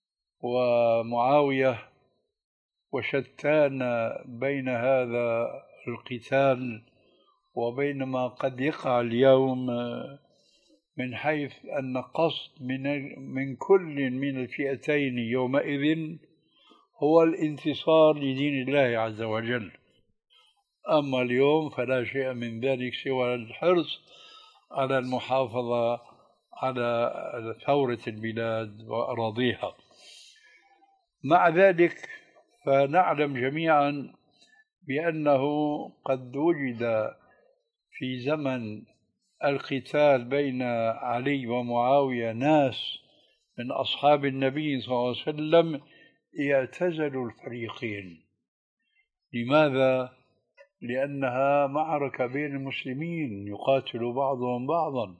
ومعاوية وشتان بين هذا القتال وبين ما قد يقع اليوم من حيث أن قصد من من كل من الفئتين يومئذ هو الانتصار لدين الله عز وجل. أما اليوم فلا شيء من ذلك سوى الحرص على المحافظة على ثورة البلاد وأراضيها. مع ذلك فنعلم جميعا بأنه قد وجد في زمن القتال بين علي ومعاوية ناس من أصحاب النبي صلى الله عليه وسلم يعتزلوا الفريقين. لماذا؟ لأنها معركة بين المسلمين يقاتل بعضهم بعضا.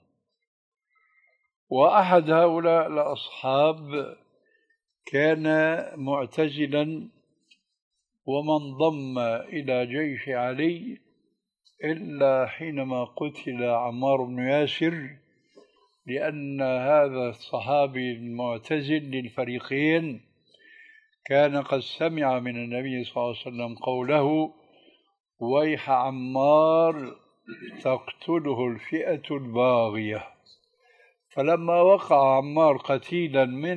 وأحد هؤلاء الأصحاب كان معتزلا وما انضم إلى جيش علي إلا حينما قتل عمار بن ياسر، لأن هذا الصحابي المعتزل للفريقين كان قد سمع من النبي صلى الله عليه وسلم قوله ويح عمار تقتله الفئة الباغية. فلما وقع عمار قتيلا من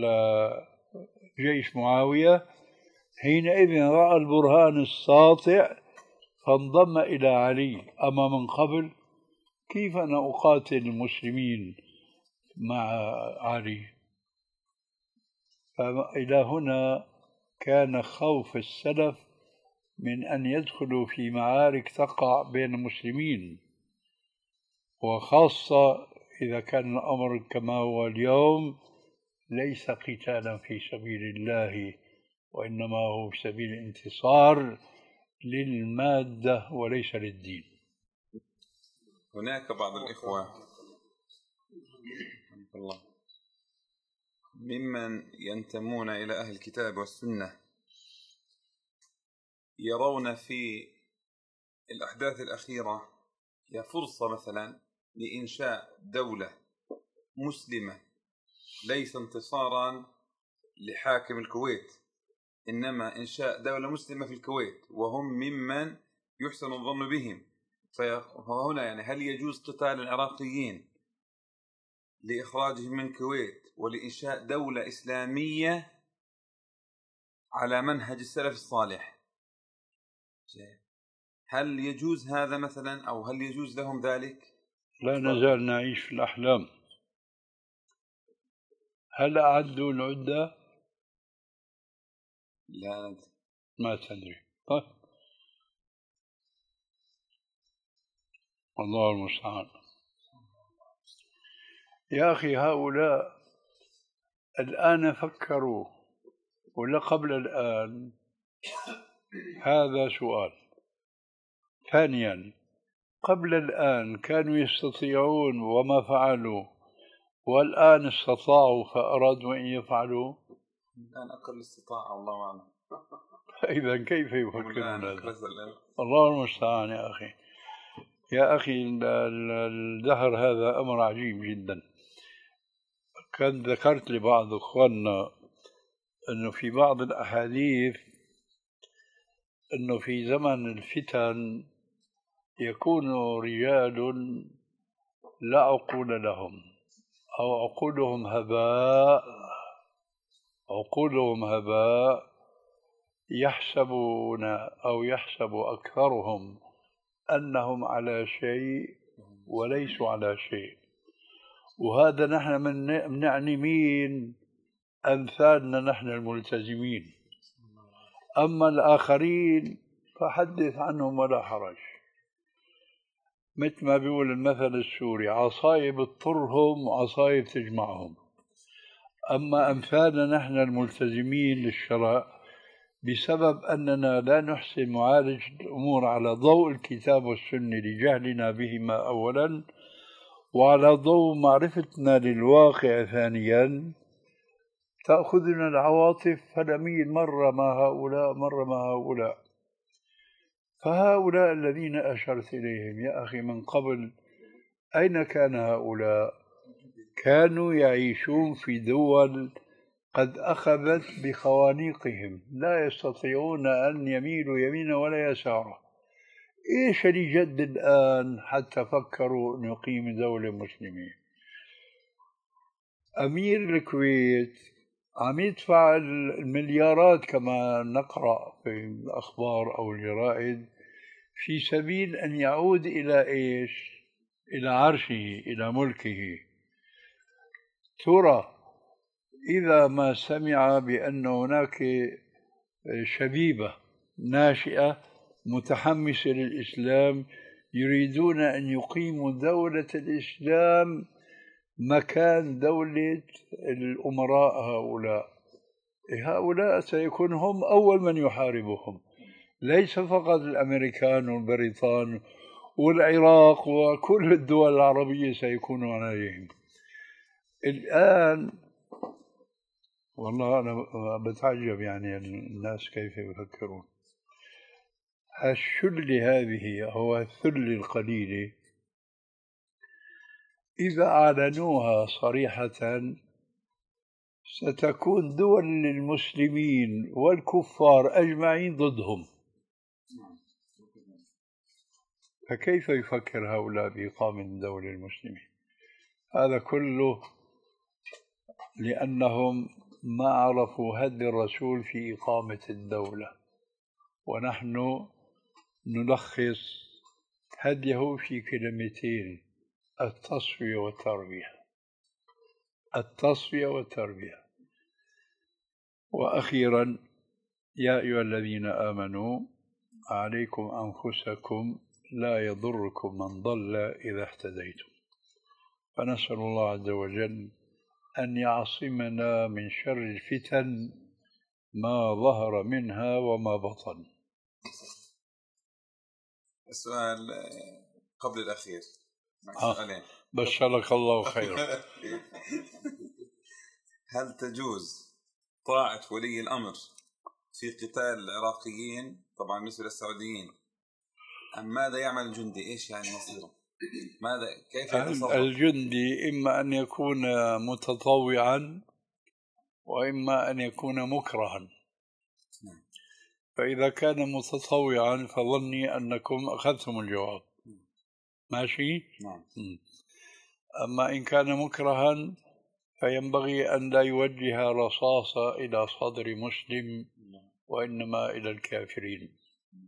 جيش معاوية حينئذ رأى البرهان الساطع فانضم إلى علي. أما من قبل كيف أنا أقاتل المسلمين مع علي؟ فإلى هنا كان خوف السلف من أن يدخلوا في معارك تقع بين المسلمين، وخاصة إذا كان الأمر كما هو اليوم ليس قتالا في سبيل الله وإنما هو في سبيل الانتصار للمادة وليس للدين. هناك بعض الإخوة الله ممن ينتمون إلى أهل الكتاب والسنة يرون في الأحداث الأخيرة هي فرصة مثلا لإنشاء دولة مسلمة ليس انتصارا لحاكم الكويت، إنما إنشاء دولة مسلمة في الكويت وهم ممن يحسن الظن بهم. فهنا يعني هل يجوز قتال العراقيين لإخراجهم من الكويت ولإنشاء دولة إسلامية على منهج السلف الصالح؟ هل يجوز هذا مثلا أو هل يجوز لهم ذلك؟ لا نزال نعيش في الأحلام. هل أعدوا العدة؟ لا ندري. ما تدري. طيب الله المستعان. يا أخي هؤلاء الآن فكروا ولا قبل الآن؟ هذا سؤال. ثانيا قبل الآن كانوا يستطيعون وما فعلوا، والآن استطاعوا فأرادوا أن يفعلوا. الآن أقل استطاعة الله أعلم. إذا كيف يفكرون هذا؟ الله المستعان. يا أخي يا أخي الدهر هذا أمر عجيب جدا. كان ذكرت لبعض أخواننا أنه في بعض الأحاديث أنه في زمن الفتن يكون رجال لا عقول لهم أو عقولهم هباء عقولهم هباء يحسبون أو يحسب أكثرهم أنهم على شيء وليسوا على شيء. وهذا نحن من نعني مين؟ أمثالنا نحن الملتزمين. أما الآخرين فحدث عنهم ولا حرج. مثل ما بيقول المثل السوري عصايب تضرهم وعصايب تجمعهم. أما أمثالنا نحن الملتزمين للشرع بسبب أننا لا نحسن معالجة الأمور على ضوء الكتاب والسنة لجهلنا بهما أولا، وعلى ضوء معرفتنا للواقع ثانيا، تأخذنا العواطف فنميل مرة مع هؤلاء مرة مع هؤلاء. فهؤلاء الذين أشرت إليهم يا أخي من قبل أين كان هؤلاء؟ كانوا يعيشون في دول قد أخذت بخوانيقهم، لا يستطيعون أن يميلوا يمينا ولا يسارا. إيش اللي جد الآن حتى فكروا أن يقيموا دولة مسلمة؟ أمير الكويت عم يدفع المليارات كما نقرأ في الأخبار أو الجرائد في سبيل أن يعود إلى إيش؟ إلى عرشه، إلى ملكه. ترى إذا ما سمع بأن هناك شبيبة ناشئة متحمسة للإسلام يريدون أن يقيموا دولة الإسلام مكان دولة الأمراء هؤلاء، هؤلاء سيكون هم أول من يحاربهم، ليس فقط الأمريكان والبريطان والعراق وكل الدول العربية سيكونوا عليهم. الآن والله أنا بتعجب يعني الناس كيف يفكرون. الشلة هذه هو الثلة القليلة إذا أعلنوها صريحة ستكون دول المسلمين والكفار أجمعين ضدهم. فكيف يفكر هؤلاء بإقامة دولة المسلمين؟ هذا كله لأنهم ما عرفوا هدي الرسول في إقامة الدولة، ونحن نلخص هديه في كلمتين: التصفية والتربية. التصفية والتربية. وأخيرا يا أيها الذين آمنوا عليكم أنفسكم لا يضركم من ضل إذا اهتديتم. فنسأل الله عز وجل أن يعصمنا من شر الفتن ما ظهر منها وما بطن. السؤال قبل الأخير. آه. بشرك الله خيرا. هل تجوز طاعة ولي الأمر في قتال العراقيين طبعا بالنسبة للسعوديين؟ أم ماذا يعمل الجندي؟ إيش يعني مصيره؟ ماذا كيف يتصرف؟ الجندي إما أن يكون متطوعا وإما أن يكون مكرها. فإذا كان متطوعا فظني أنكم أخذتم الجواب. ماشي؟ نعم. أما إن كان مكرها فينبغي أن لا يوجه رصاصة إلى صدر مسلم وإنما إلى الكافرين.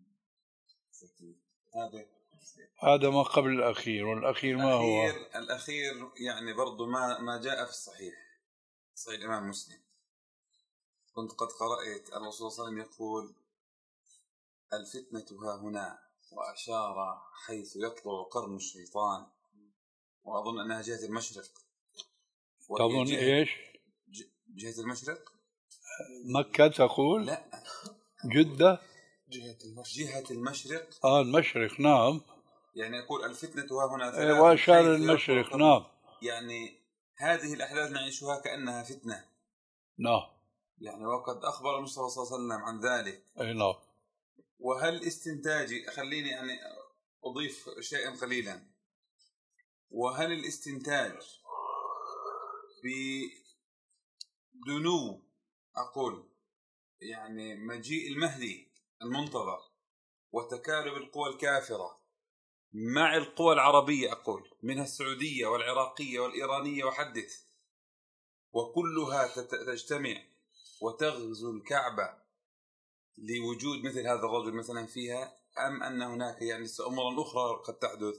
هذا هذا ما قبل الأخير. والأخير ما هو؟ الأخير يعني برضو ما ما جاء في الصحيح، صحيح الإمام مسلم. كنت قد قرأت الرسول صلى الله عليه وسلم يقول: الفتنة ها هنا، وأشار حيث يطلع قرن الشيطان، وأظن أنها جهة المشرق. تظن إيش؟ جهة المشرق. مكة تقول؟ لا، جدة. جهة المشرق. جهة المشرق. آه المشرق، نعم. يعني يقول الفتنة ها هنا ثلاث وأشار المشرق، نعم. يعني هذه الأحداث نعيشها كأنها فتنة. نعم. يعني وقد أخبر المصطفى صلى الله عليه وسلم عن ذلك. أي نعم. وهل استنتاجي، خليني يعني أضيف شيئا قليلا، وهل الاستنتاج بدنو أقول يعني مجيء المهدي المنتظر وتكالب القوى الكافرة مع القوى العربية أقول منها السعودية والعراقية والإيرانية وحدث، وكلها تجتمع وتغزو الكعبة لوجود مثل هذا الرجل مثلا فيها، أم أن هناك يعني أمور أخرى قد تحدث؟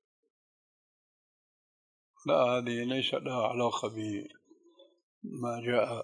لا، هذه ليس لها علاقة بما جاء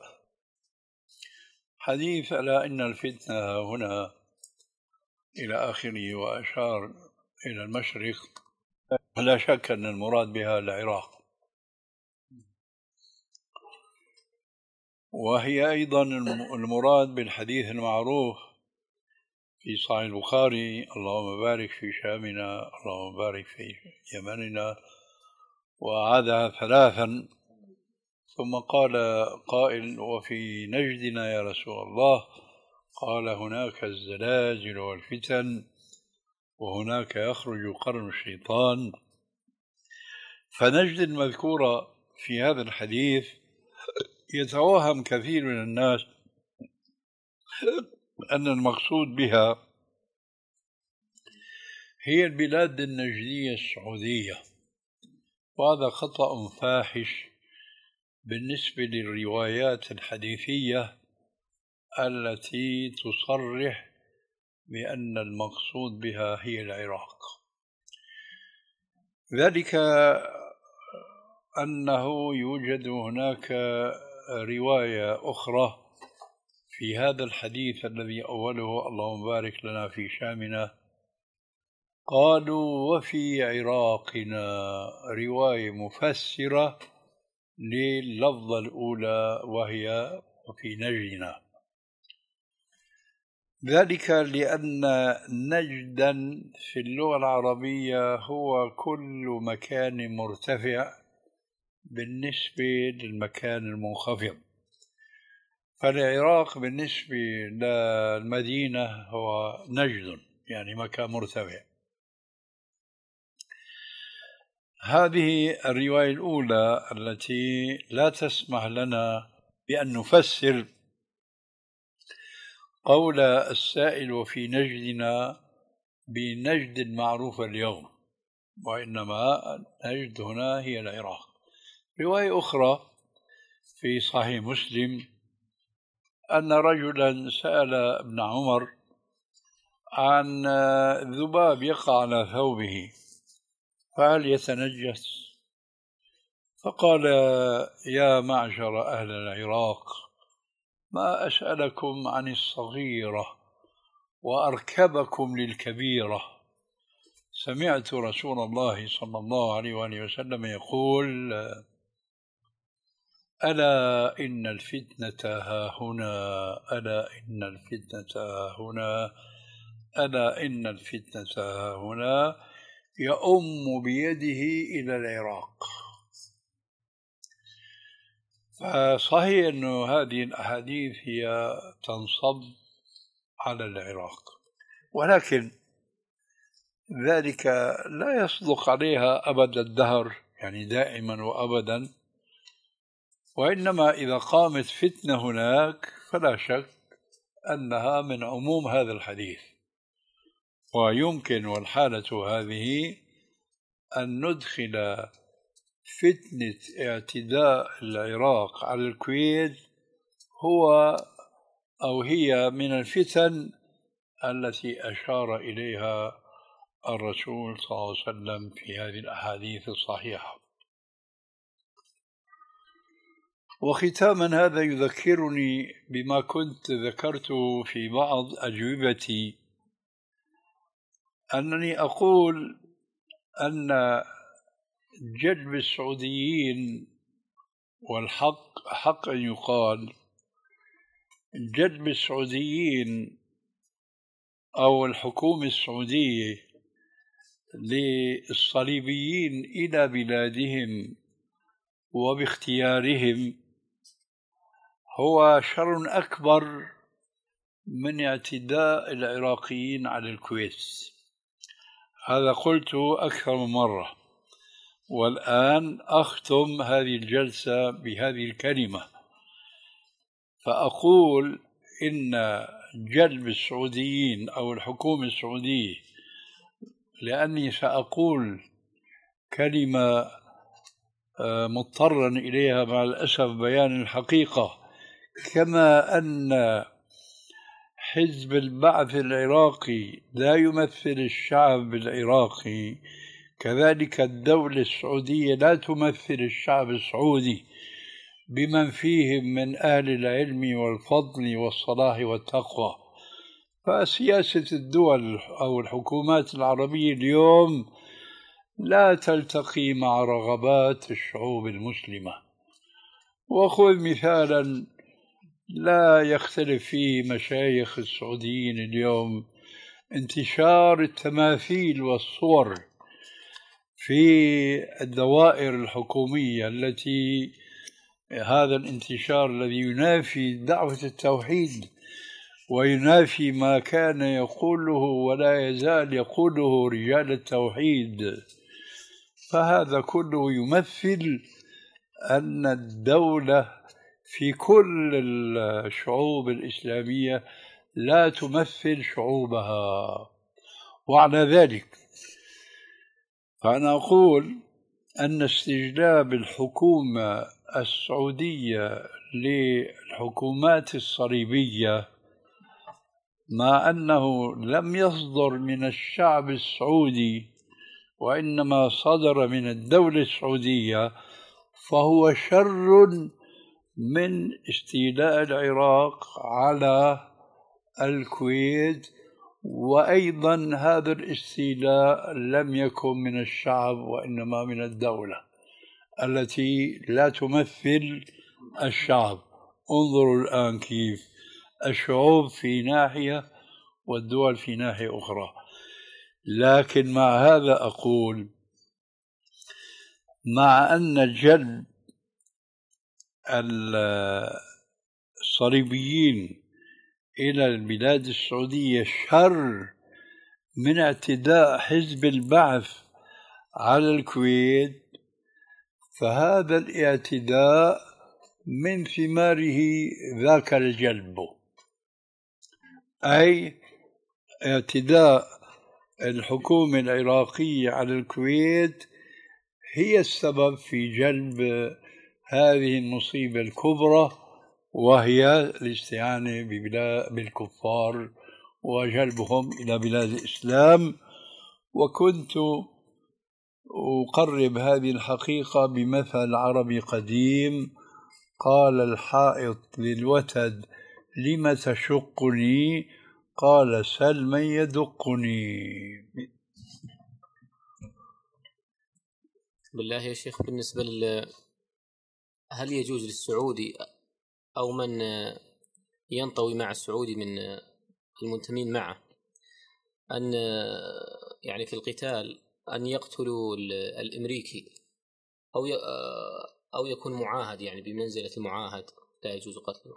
حديث على أن الفتنة هنا إلى آخره، وأشار إلى المشرق. لا شك أن المراد بها العراق. وهي أيضا المراد بالحديث المعروف في صحيح البخاري: اللهم بارك في شامنا، اللهم بارك في يمننا، وعادها ثلاثا. ثم قال قائل: وفي نجدنا يا رسول الله؟ قال: هناك الزلازل والفتن، وهناك يخرج قرن الشيطان. فنجد المذكورة في هذا الحديث يتوهم كثير من الناس أن المقصود بها هي البلاد النجدية السعودية، وهذا خطأ فاحش بالنسبة للروايات الحديثية التي تصرح بأن المقصود بها هي العراق. ذلك أنه يوجد هناك رواية أخرى في هذا الحديث الذي أوله اللهم بارك لنا في شامنا، قالوا وفي عراقنا، رواية مفسرة لللفظة الأولى وهي وفي نجدنا. ذلك لأن نجدا في اللغة العربية هو كل مكان مرتفع بالنسبة للمكان المنخفض، فالعراق بالنسبة للمدينة هو نجد، يعني مكان مرتفع. هذه الرواية الأولى التي لا تسمح لنا بأن نفسر قول السائل وفي نجدنا بنجد المعروفة اليوم، وإنما نجد هنا هي العراق. رواية أخرى في صحيح مسلم أن رجلا سأل ابن عمر عن ذباب يقع على ثوبه فهل يتنجس؟ فقال: يا معشر أهل العراق، ما أسألكم عن الصغيرة وأركبكم للكبيرة. سمعت رسول الله صلى الله عليه وآله وسلم يقول: ألا إن الفتنة ها هنا، ألا إن الفتنة ها هنا، ألا إن الفتنة ها هنا، يؤم بيده إلى العراق. فصحيح أن هذه الأحاديث هي تنصب على العراق، ولكن ذلك لا يصدق عليها أبد الدهر، يعني دائما وأبدا، وإنما إذا قامت فتنة هناك فلا شك أنها من عموم هذا الحديث. ويمكن والحالة هذه أن ندخل فتنة اعتداء العراق على الكويت هو أو هي من الفتن التي أشار إليها الرسول صلى الله عليه وسلم في هذه الأحاديث الصحيحة. وختاما هذا يذكرني بما كنت ذكرته في بعض أجوبتي، أنني أقول أن جلب السعوديين، والحق حق أن يقال جلب السعوديين أو الحكومة السعودية للصليبيين إلى بلادهم وباختيارهم هو شر أكبر من اعتداء العراقيين على الكويت. هذا قلته أكثر من مرة، والآن أختم هذه الجلسة بهذه الكلمة، فأقول إن جلب السعوديين أو الحكومة السعودية، لأني سأقول كلمة مضطرا إليها مع الأسف بيان الحقيقة، كما أن حزب البعث العراقي لا يمثل الشعب العراقي، كذلك الدولة السعودية لا تمثل الشعب السعودي بمن فيهم من أهل العلم والفضل والصلاح والتقوى. فسياسة الدول أو الحكومات العربية اليوم لا تلتقي مع رغبات الشعوب المسلمة. وخذ مثالا لا يختلف فيه مشايخ السعوديين اليوم انتشار التماثيل والصور في الدوائر الحكومية، التي هذا الانتشار الذي ينافي دعوة التوحيد وينافي ما كان يقوله ولا يزال يقوله رجال التوحيد. فهذا كله يمثل أن الدولة في كل الشعوب الإسلامية لا تمثل شعوبها. وعلى ذلك فأنا أقول أن استجلاب الحكومة السعودية للحكومات الصليبية، مع أنه لم يصدر من الشعب السعودي وإنما صدر من الدولة السعودية، فهو شر من استيلاء العراق على الكويت. وأيضا هذا الاستيلاء لم يكن من الشعب وإنما من الدولة التي لا تمثل الشعب. انظروا الآن كيف الشعوب في ناحية والدول في ناحية أخرى. لكن مع هذا أقول، مع أن جلب الصليبيين إلى البلاد السعودية شر من اعتداء حزب البعث على الكويت، فهذا الاعتداء من ثماره ذاك الجلب، أي اعتداء الحكومة العراقية على الكويت هي السبب في جلب هذه المصيبة الكبرى، وهي الاستعانة بالكفار وجلبهم إلى بلاد الإسلام. وكنت أقرب هذه الحقيقة بمثل عربي قديم قال الحائط للوتد: لم تشقني؟ قال: سل من يدقني. بالله يا شيخ، بالنسبة لل هل يجوز للسعودي أو من ينطوي مع السعودي من المنتمين معه أن يعني في القتال أن يقتلوا الأمريكي أو أو يكون معاهد، يعني بمنزلة المعاهد لا يجوز قتله؟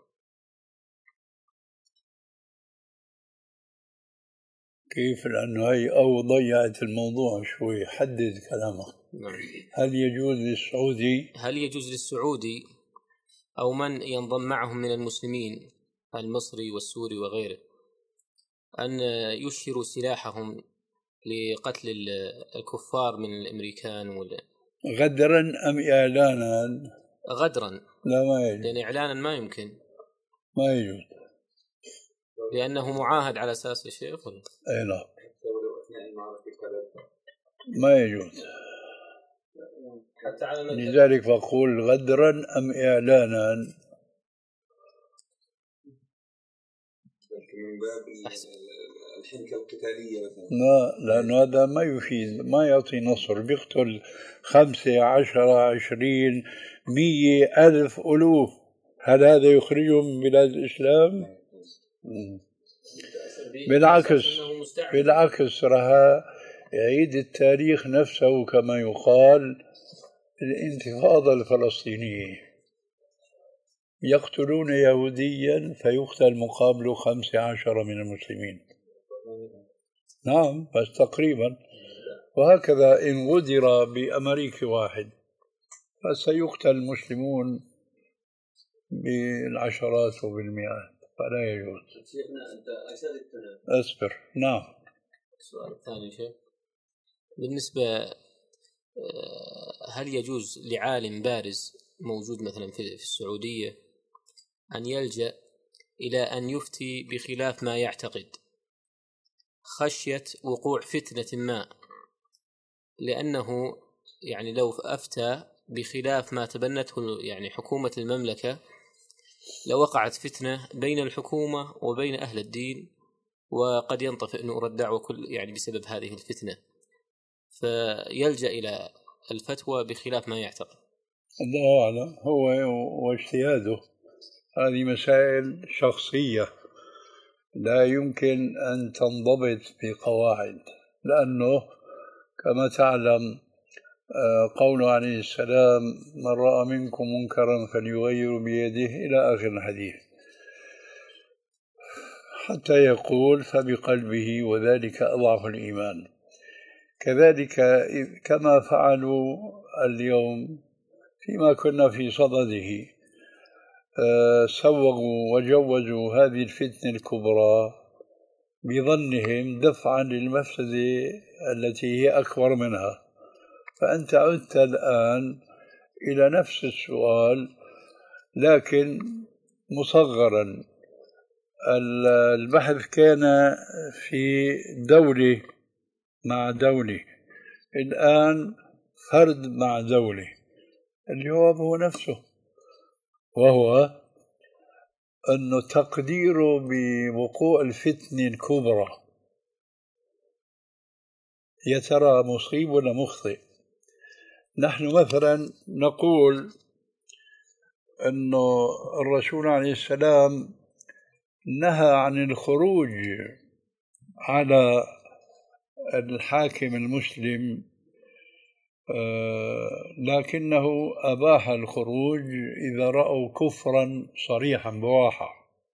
كيف؟ لأنه هي أو ضيعت الموضوع شوي، حدد كلامك. نعم. هل يجوز للسعودي هل يجوز للسعودي أو من ينضم معهم من المسلمين المصري والسوري وغيره أن يشهروا سلاحهم لقتل الكفار من الأمريكان ولا غدرا أم إعلانا؟ غدرا. لا، ما يجوز. لأن إعلانا ما يمكن، ما يجوز لأنه معاهد على أساس الشيخ. أي لا، ما يجوز. لذلك فأقول غدرا أم إعلانا. من باب الحنكة القتالية مثلا. لا، لأنه هذا ما يفيد، ما يعطي نصر. بيقتل خمسة عشرة عشرين مية ألف ألوف، هل هذا يخرجهم من بلاد الإسلام؟ بالعكس، بالعكس راح يعيد التاريخ نفسه كما يقال الانتفاضة الفلسطينية، يقتلون يهوديا فيقتل مقابله خمسة عشر من المسلمين. نعم، بس تقريبا. وهكذا إن غدر بأمريكي واحد فسيقتل المسلمون بالعشرات وبالمئات، فلا يجوز. أصبر. نعم. السؤال الثاني شيء، بالنسبة هل يجوز لعالم بارز موجود مثلا في السعودية أن يلجأ إلى أن يفتي بخلاف ما يعتقد خشية وقوع فتنة ما، لأنه يعني لو أفتى بخلاف ما تبنته يعني حكومة المملكة لوقعت فتنة بين الحكومة وبين أهل الدين، وقد ينطفئ نور الدعوة كل يعني بسبب هذه الفتنة، فيلجأ إلى الفتوى بخلاف ما يعتقد. الله أعلم، هو واجتهاده. هذه مسائل شخصية لا يمكن أن تنضبط بقواعد، لأنه كما تعلم قوله عليه السلام من رأى منكم منكرا فليغير بيده إلى آخر الحديث، حتى يقول فبقلبه وذلك أضعف الإيمان. كذلك كما فعلوا اليوم فيما كنا في صدده، سوغوا وجوزوا هذه الفتنة الكبرى بظنهم دفعا للمفسدة التي هي أكبر منها. فأنت عدت الآن إلى نفس السؤال لكن مصغرا. البحث كان في دولة مع دولة، الآن فرد مع دولة. الجواب هو نفسه، وهو أنه تقديره بوقوع الفتنة الكبرى يا ترى مصيب ولا مخطئ. نحن مثلا نقول أنه الرسول عليه السلام نهى عن الخروج على الحاكم المسلم، لكنه أباح الخروج إذا رأوا كفرا صريحا بواحة.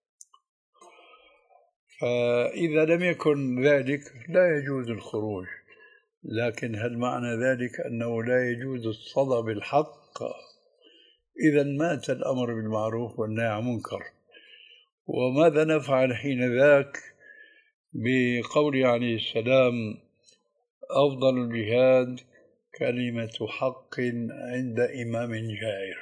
فإذا لم يكن ذلك لا يجوز الخروج، لكن هل معنى ذلك أنه لا يجوز الصدى بالحق؟ إذا مات الأمر بالمعروف والنهي عن المنكر. وماذا نفعل حين ذاك بقول عليه السلام أفضل الجهاد كلمة حق عند إمام جائر؟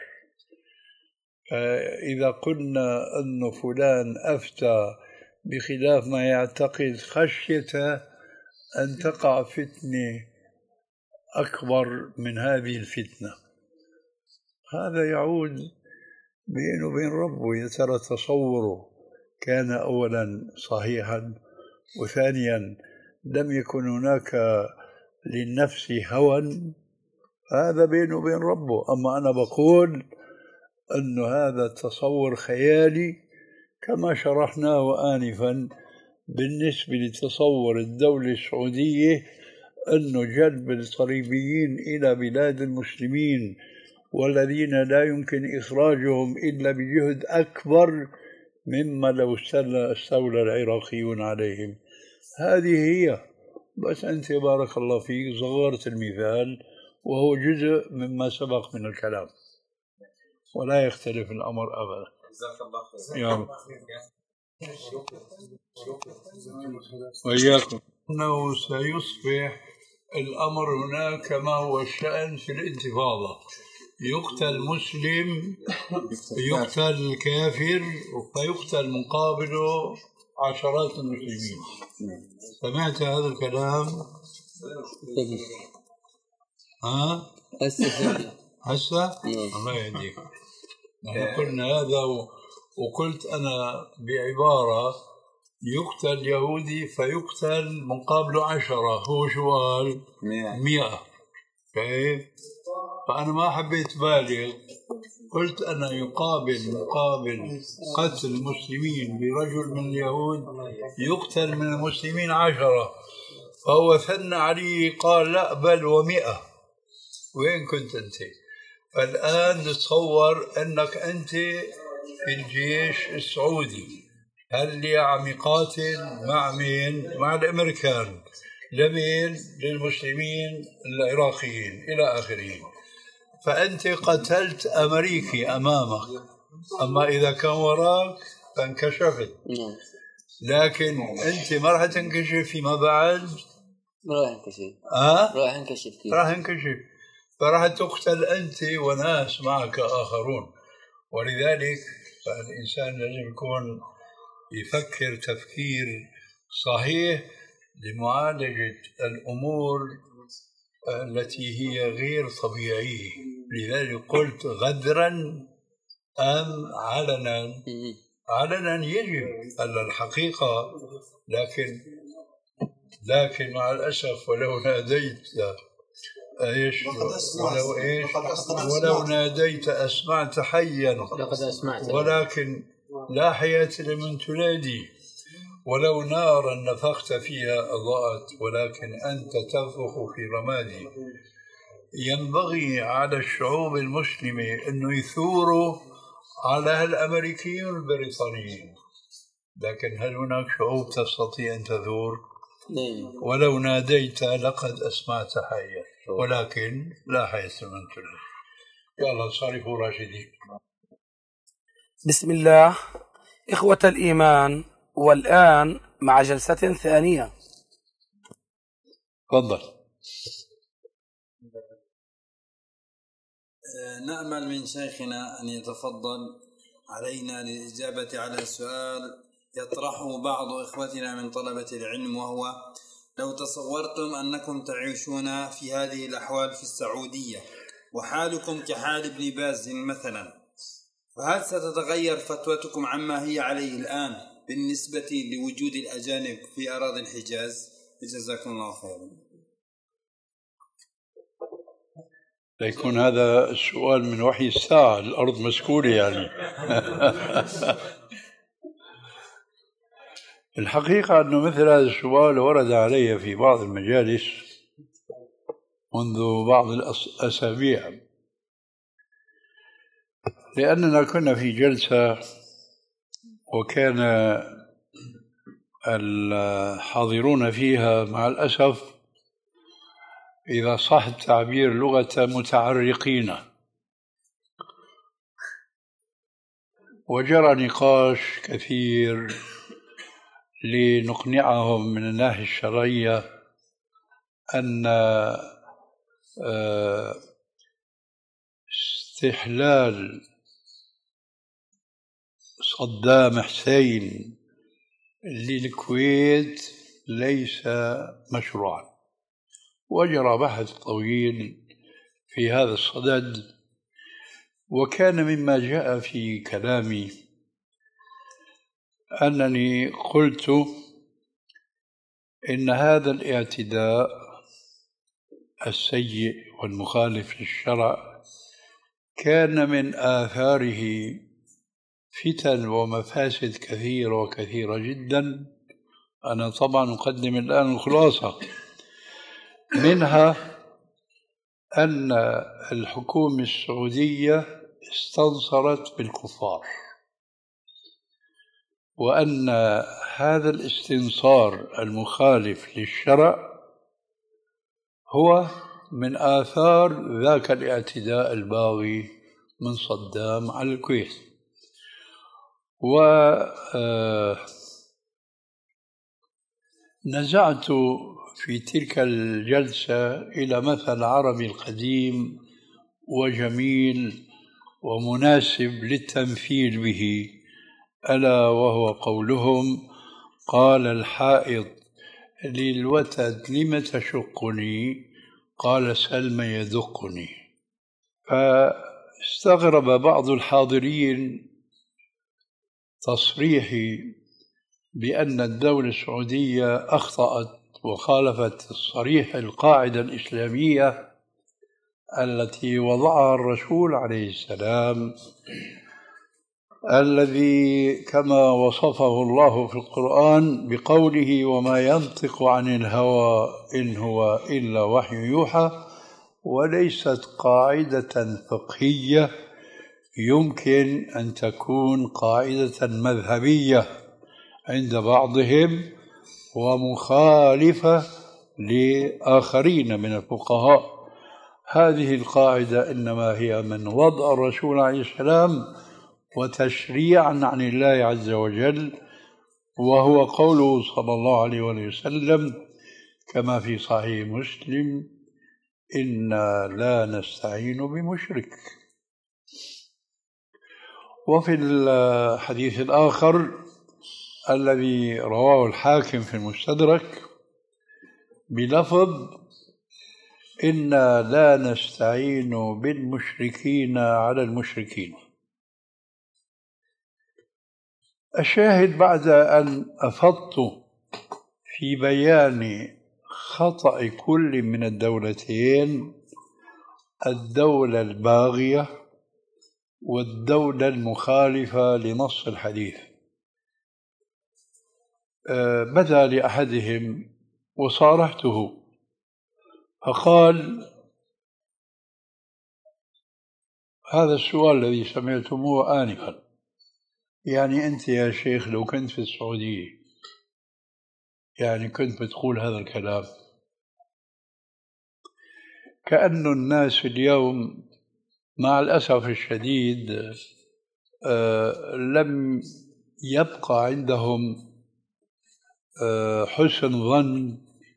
فإذا قلنا أن فلان أفتى بخلاف ما يعتقد خشية أن تقع فتنة أكبر من هذه الفتنة، هذا يعود بينه وبين ربه. يا ترى تصوره كان أولا صحيحا، وثانيا لم يكن هناك للنفس هوى، هذا بينه وبين ربه. أما أنا بقول أن هذا تصور خيالي كما شرحناه آنفا بالنسبة لتصور الدولة السعودية أنه جلب الصليبيين إلى بلاد المسلمين والذين لا يمكن إخراجهم إلا بجهد أكبر مما لو استولى العراقيون عليهم. هذه هي. بس أنت بارك الله فيك صغرت المثال، وهو جزء مما سبق من الكلام، ولا يختلف الأمر أبدا. جزاك الله خير. يا رب. وإياكم. أنه سيصبح الأمر هناك كما هو الشأن في الانتفاضة، يقتل مسلم يقتل كافر فيقتل مقابله عشرات المسلمين. سمعت هذا الكلام؟ ها؟ هسه هسه؟ الله يهديك. نحن قلنا هذا وقلت أنا بعبارة يقتل يهودي فيقتل مقابله عشرة، هو شو قال؟ مئة. كيف؟ فأنا ما حبيت بالغ، قلت أنا يقابل مقابل قتل المسلمين برجل من اليهود يقتل من المسلمين عشرة، فهو ثنى عليه قال لا بل ومئة. وين كنت أنت؟ فالآن نتصور أنك أنت في الجيش السعودي، هل اللي عم يقاتل مع مين؟ مع الأمريكان، لمين؟ للمسلمين العراقيين إلى آخره. فأنت قتلت أمريكي أمامك، أما إذا كان وراك فانكشفت، لكن أنت ما راح تنكشف فيما بعد. راح انكشف. أه؟ راح انكشف كيف؟ راح انكشف، فراح تقتل أنت وناس معك آخرون. ولذلك فالإنسان لازم يكون يفكر تفكير صحيح لمعالجة الأمور التي هي غير طبيعية. لذلك قلت غدرا أم علنا؟ علنا يجب على الحقيقة، لكن لكن مع الأسف ولو ناديت ايش ولو ايش ولو ناديت اسمعت حيا لقد أسمعت ولكن لا حياة لمن تنادي، ولو نارا نفخت فيها أضاءت ولكن أنت تنفخ في رمادي. ينبغي على الشعوب المسلمة أنه يثوروا على الأمريكيين والبريطانيين، لكن هل هناك شعوب تستطيع أن تثور؟ ولو ناديت لقد أسمعت حيا ولكن لا حياة من تنادي. يلا صارفوا راشدين. بسم الله. إخوة الإيمان، والآن مع جلسة ثانية. تفضل. نأمل من شيخنا أن يتفضل علينا للإجابة على سؤال يطرحه بعض إخوتنا من طلبة العلم، وهو: لو تصورتم أنكم تعيشون في هذه الأحوال في السعودية وحالكم كحال ابن باز مثلا، فهل ستتغير فتوتكم عما هي عليه الآن بالنسبة لوجود الأجانب في أراضي الحجاز؟ جزاكم الله خيرا. ليكون هذا السؤال من وحي الساعة، الأرض مسكونة يعني. الحقيقة أنه مثل هذا السؤال ورد علي في بعض المجالس منذ بعض الأسابيع، لأننا كنا في جلسة وكان الحاضرون فيها مع الأسف إذا صح التعبير لغة متعرقين، وجرى نقاش كثير لنقنعهم من الناحية الشرعية أن استحلال صدام حسين للكويت ليس مشروعا. وجرى بحث طويل في هذا الصدد، وكان مما جاء في كلامي أنني قلت إن هذا الاعتداء السيء والمخالف للشرع كان من آثاره فتن ومفاسد كثيرة وكثيرة جدا. أنا طبعا أقدم الآن الخلاصة منها أن الحكومة السعودية استنصرت بالكفار، وأن هذا الاستنصار المخالف للشرع هو من آثار ذاك الاعتداء الباغي من صدام على الكويت. ونزعت في تلك الجلسة إلى مثل عربي القديم وجميل ومناسب للتمثيل به، ألا وهو قولهم: قال الحائض للوتد لم تشقني؟ قال سلم يدقني. فاستغرب بعض الحاضرين تصريحي بأن الدولة السعودية أخطأت وخالفت الصريح القاعدة الإسلامية التي وضعها الرسول عليه السلام، الذي كما وصفه الله في القرآن بقوله: وما ينطق عن الهوى إن هو إلا وحي يوحى. وليست قاعدة فقهية، يمكن أن تكون قاعدة مذهبية عند بعضهم ومخالفة لآخرين من الفقهاء. هذه القاعدة إنما هي من وضع الرسول عليه السلام وتشريعا عن الله عز وجل، وهو قوله صلى الله عليه وسلم كما في صحيح مسلم: إنا لا نستعين بمشرك. وفي الحديث الآخر الذي رواه الحاكم في المستدرك بلفظ: إنا لا نستعين بالمشركين على المشركين. الشاهد بعد أن أفضت في بيان خطأ كل من الدولتين الدولة الباغية والدولة المخالفة لنص الحديث. بدا لأحدهم وصارحته فقال: هذا السؤال الذي سمعتموه آنفا، يعني أنت يا شيخ لو كنت في السعودية يعني كنت بتقول هذا الكلام؟ كأن الناس اليوم مع الأسف الشديد آه لم يبقى عندهم آه حسن ظن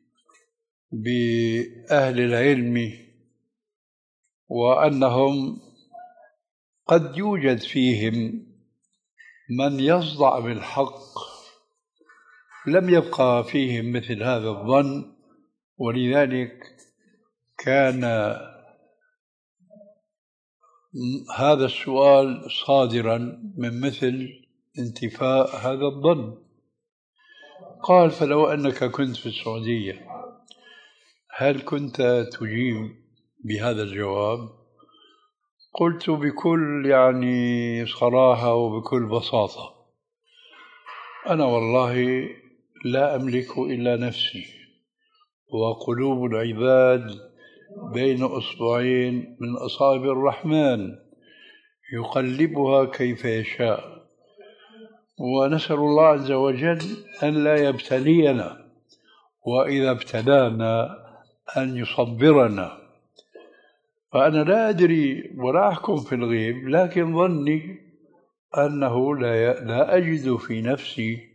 بأهل العلم، وأنهم قد يوجد فيهم من يصدع بالحق، لم يبقى فيهم مثل هذا الظن، ولذلك كان هذا السؤال صادرا من مثل انتفاء هذا الظن. قال: فلو أنك كنت في السعودية هل كنت تجيب بهذا الجواب؟ قلت بكل يعني صراحة وبكل بساطة: أنا والله لا أملك إلا نفسي، وقلوب العباد بين أصبعين من أصابع الرحمن يقلبها كيف يشاء، ونسأل الله عز وجل أن لا يبتلينا، وإذا ابتلانا أن يصبرنا. فأنا لا أدري ولا أحكم في الغيب، لكن ظني أنه لا لا أجد في نفسي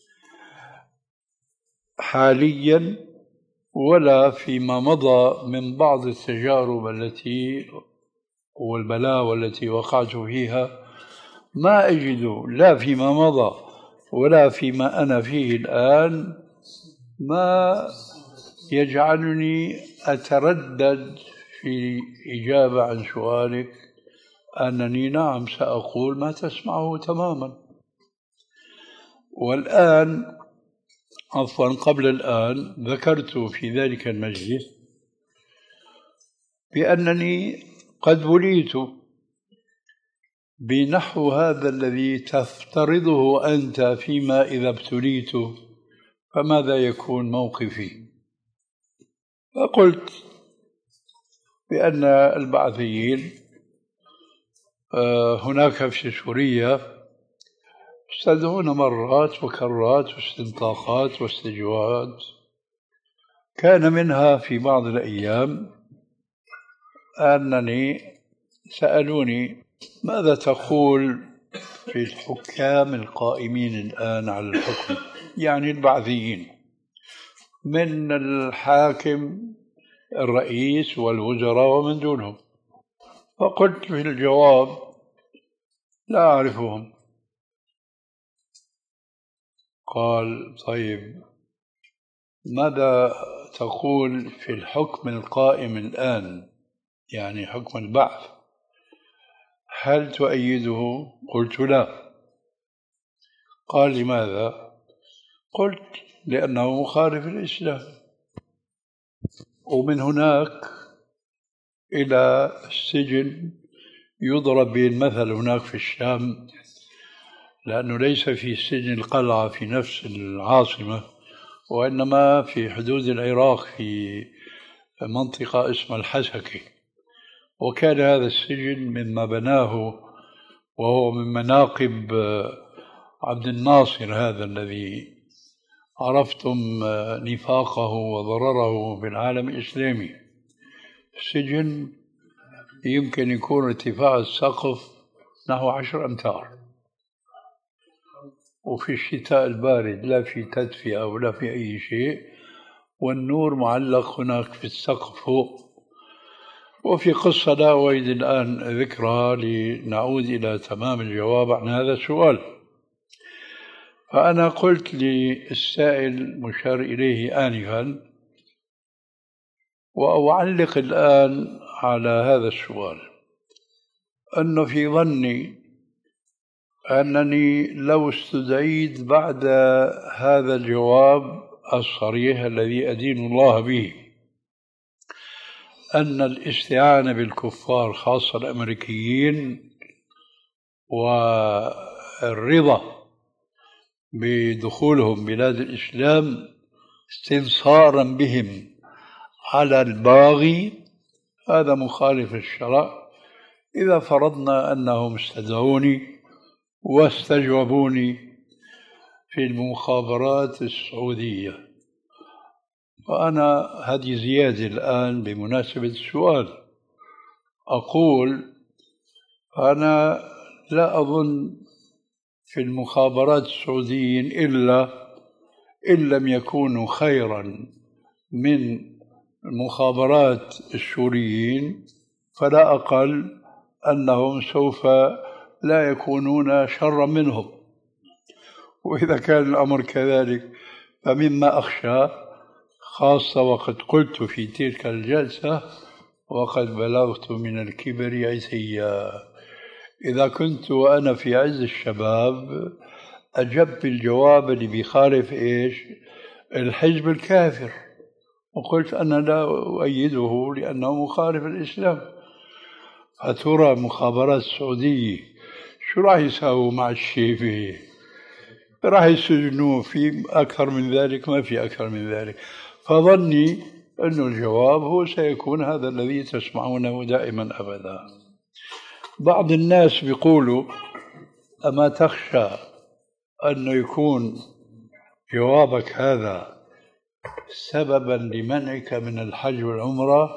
حاليا ولا فيما مضى من بعض التجارب التي والبلاوى التي وقعت فيها، ما أجد لا فيما مضى ولا فيما أنا فيه الآن ما يجعلني أتردد في إجابة عن سؤالك أنني نعم سأقول ما تسمعه تماما. والآن عفوا قبل الآن ذكرت في ذلك المجلس بأنني قد بليت بنحو هذا الذي تفترضه أنت فيما إذا ابتليت فماذا يكون موقفي. فقلت بأن البعثيين هناك في سوريا يستدعون مرات وكرات واستنطاقات واستجوابات. كان منها في بعض الأيام أنني سألوني: ماذا تقول في الحكام القائمين الآن على الحكم، يعني البعثيين، من الحاكم الرئيس والوزراء ومن دونهم؟ فقلت في الجواب: لا أعرفهم. قال: طيب ماذا تقول في الحكم القائم الآن، يعني حكم البعث، هل تؤيده؟ قلت: لا. قال: لماذا؟ قلت: لأنه مخالف الإسلام. ومن هناك إلى السجن يضرب به المثل هناك في الشام، لأنه ليس في سجن القلعة في نفس العاصمة، وإنما في حدود العراق في منطقة اسمها الحسكة. وكان هذا السجن مما بناه وهو من مناقب عبد الناصر هذا الذي عرفتم نفاقه وضرره بالعالم الإسلامي. السجن يمكن يكون ارتفاع السقف نحو عشر أمتار، وفي الشتاء البارد لا في تدفئة ولا في أي شيء، والنور معلق هناك في السقف فوق. وفي قصة لا أريد الآن ذكرها لنعود إلى تمام الجواب عن هذا السؤال. فأنا قلت للسائل مشار إليه آنفا، وأعلق الآن على هذا السؤال، أنه في ظني أنني لو استدعيت بعد هذا الجواب الصريح الذي أدين الله به أن الاستعانة بالكفار خاصة الأمريكيين والرضا بدخولهم بلاد الإسلام استنصارا بهم على الباغي هذا مخالف للشرع. إذا فرضنا أنهم استدعوني واستجوبوني في المخابرات السعودية، فأنا هذه زيادة الآن بمناسبة السؤال أقول أنا لا أظن في المخابرات السعوديين إلا إن لم يكونوا خيرا من المخابرات السوريين فلا أقل أنهم سوف لا يكونون شرا منهم. وإذا كان الأمر كذلك فمما أخشى، خاصة وقد قلت في تلك الجلسة وقد بلغت من الكبر عتيا، إذا كنت وأنا في عز الشباب أجبت الجواب اللي بيخالف إيش الحزب الكافر وقلت أنا لا أؤيده لأنه مخالف الإسلام. فترى المخابرات السعودية شو راح يساووا مع الشيفي؟ راح يسجنوه. في أكثر من ذلك؟ ما في أكثر من ذلك. فظني أن الجواب هو سيكون هذا الذي تسمعونه دائما أبدا. بعض الناس بيقولوا أما تخشى أنه يكون جوابك هذا سببا لمنعك من الحج والعمرة؟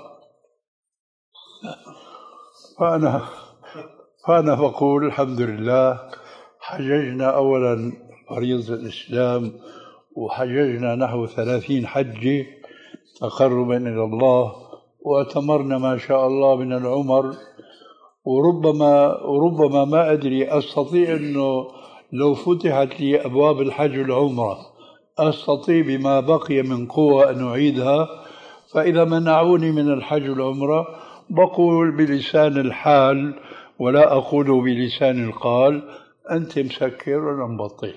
فأنا فأنا بقول الحمد لله حججنا أولا فريضة الإسلام وحججنا نحو ثلاثين حجة تقربا إلى الله، وأتمرنا ما شاء الله من العمر، وربما وربما ما أدري أستطيع أنه لو فتحت لي أبواب الحج والعمرة أستطيع بما بقي من قوة أن أعيدها. فإذا منعوني من الحج والعمرة بقول بلسان الحال ولا أقول بلسان القال أنت مسكر وأنا مبطل.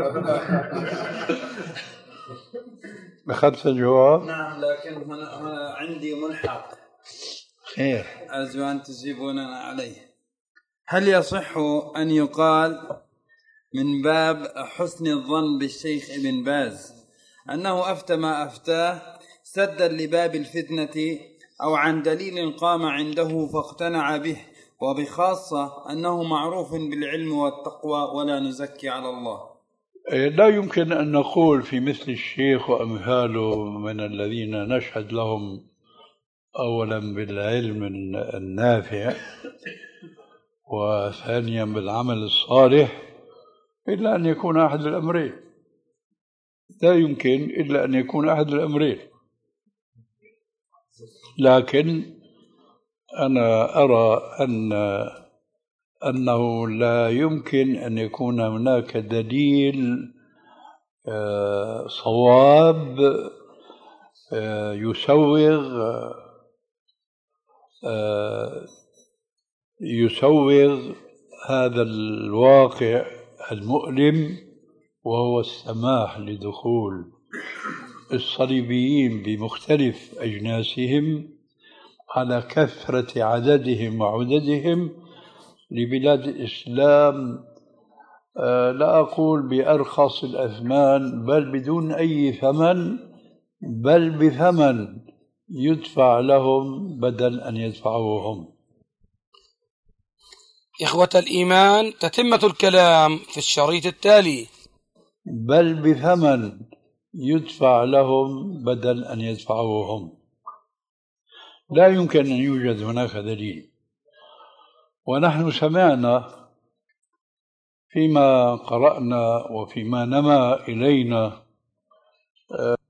أخذت الجواب؟ نعم، لكن هنا, هنا عندي ملحق خير أرجو أن تجيبوننا عليه. هل يصح أن يقال من باب حسن الظن بالشيخ ابن باز أنه أفتى ما أفتاه سدا لباب الفتنة أو عن دليل قام عنده فاقتنع به، وبخاصة أنه معروف بالعلم والتقوى ولا نزكي على الله؟ لا يمكن أن نقول في مثل الشيخ وأمثاله من الذين نشهد لهم أولا بالعلم النافع وثانيا بالعمل الصالح إلا أن يكون أحد الأمرين. لا يمكن إلا أن يكون أحد الأمرين. لكن أنا أرى أن أنه لا يمكن أن يكون هناك دليل صواب يسوغ يسوغ هذا الواقع المؤلم، وهو السماح لدخول الصليبيين بمختلف أجناسهم على كثرة عددهم وعددهم لبلاد الإسلام، لا أقول بأرخص الأثمان بل بدون أي ثمن، بل بثمن يدفع لهم بدل أن يدفعوهم. إخوة الإيمان، تتمة الكلام في الشريط التالي. بل بثمن يدفع لهم بدل أن يدفعوهم. لا يمكن أن يوجد هناك دليل. ونحن سمعنا فيما قرأنا وفيما نما إلينا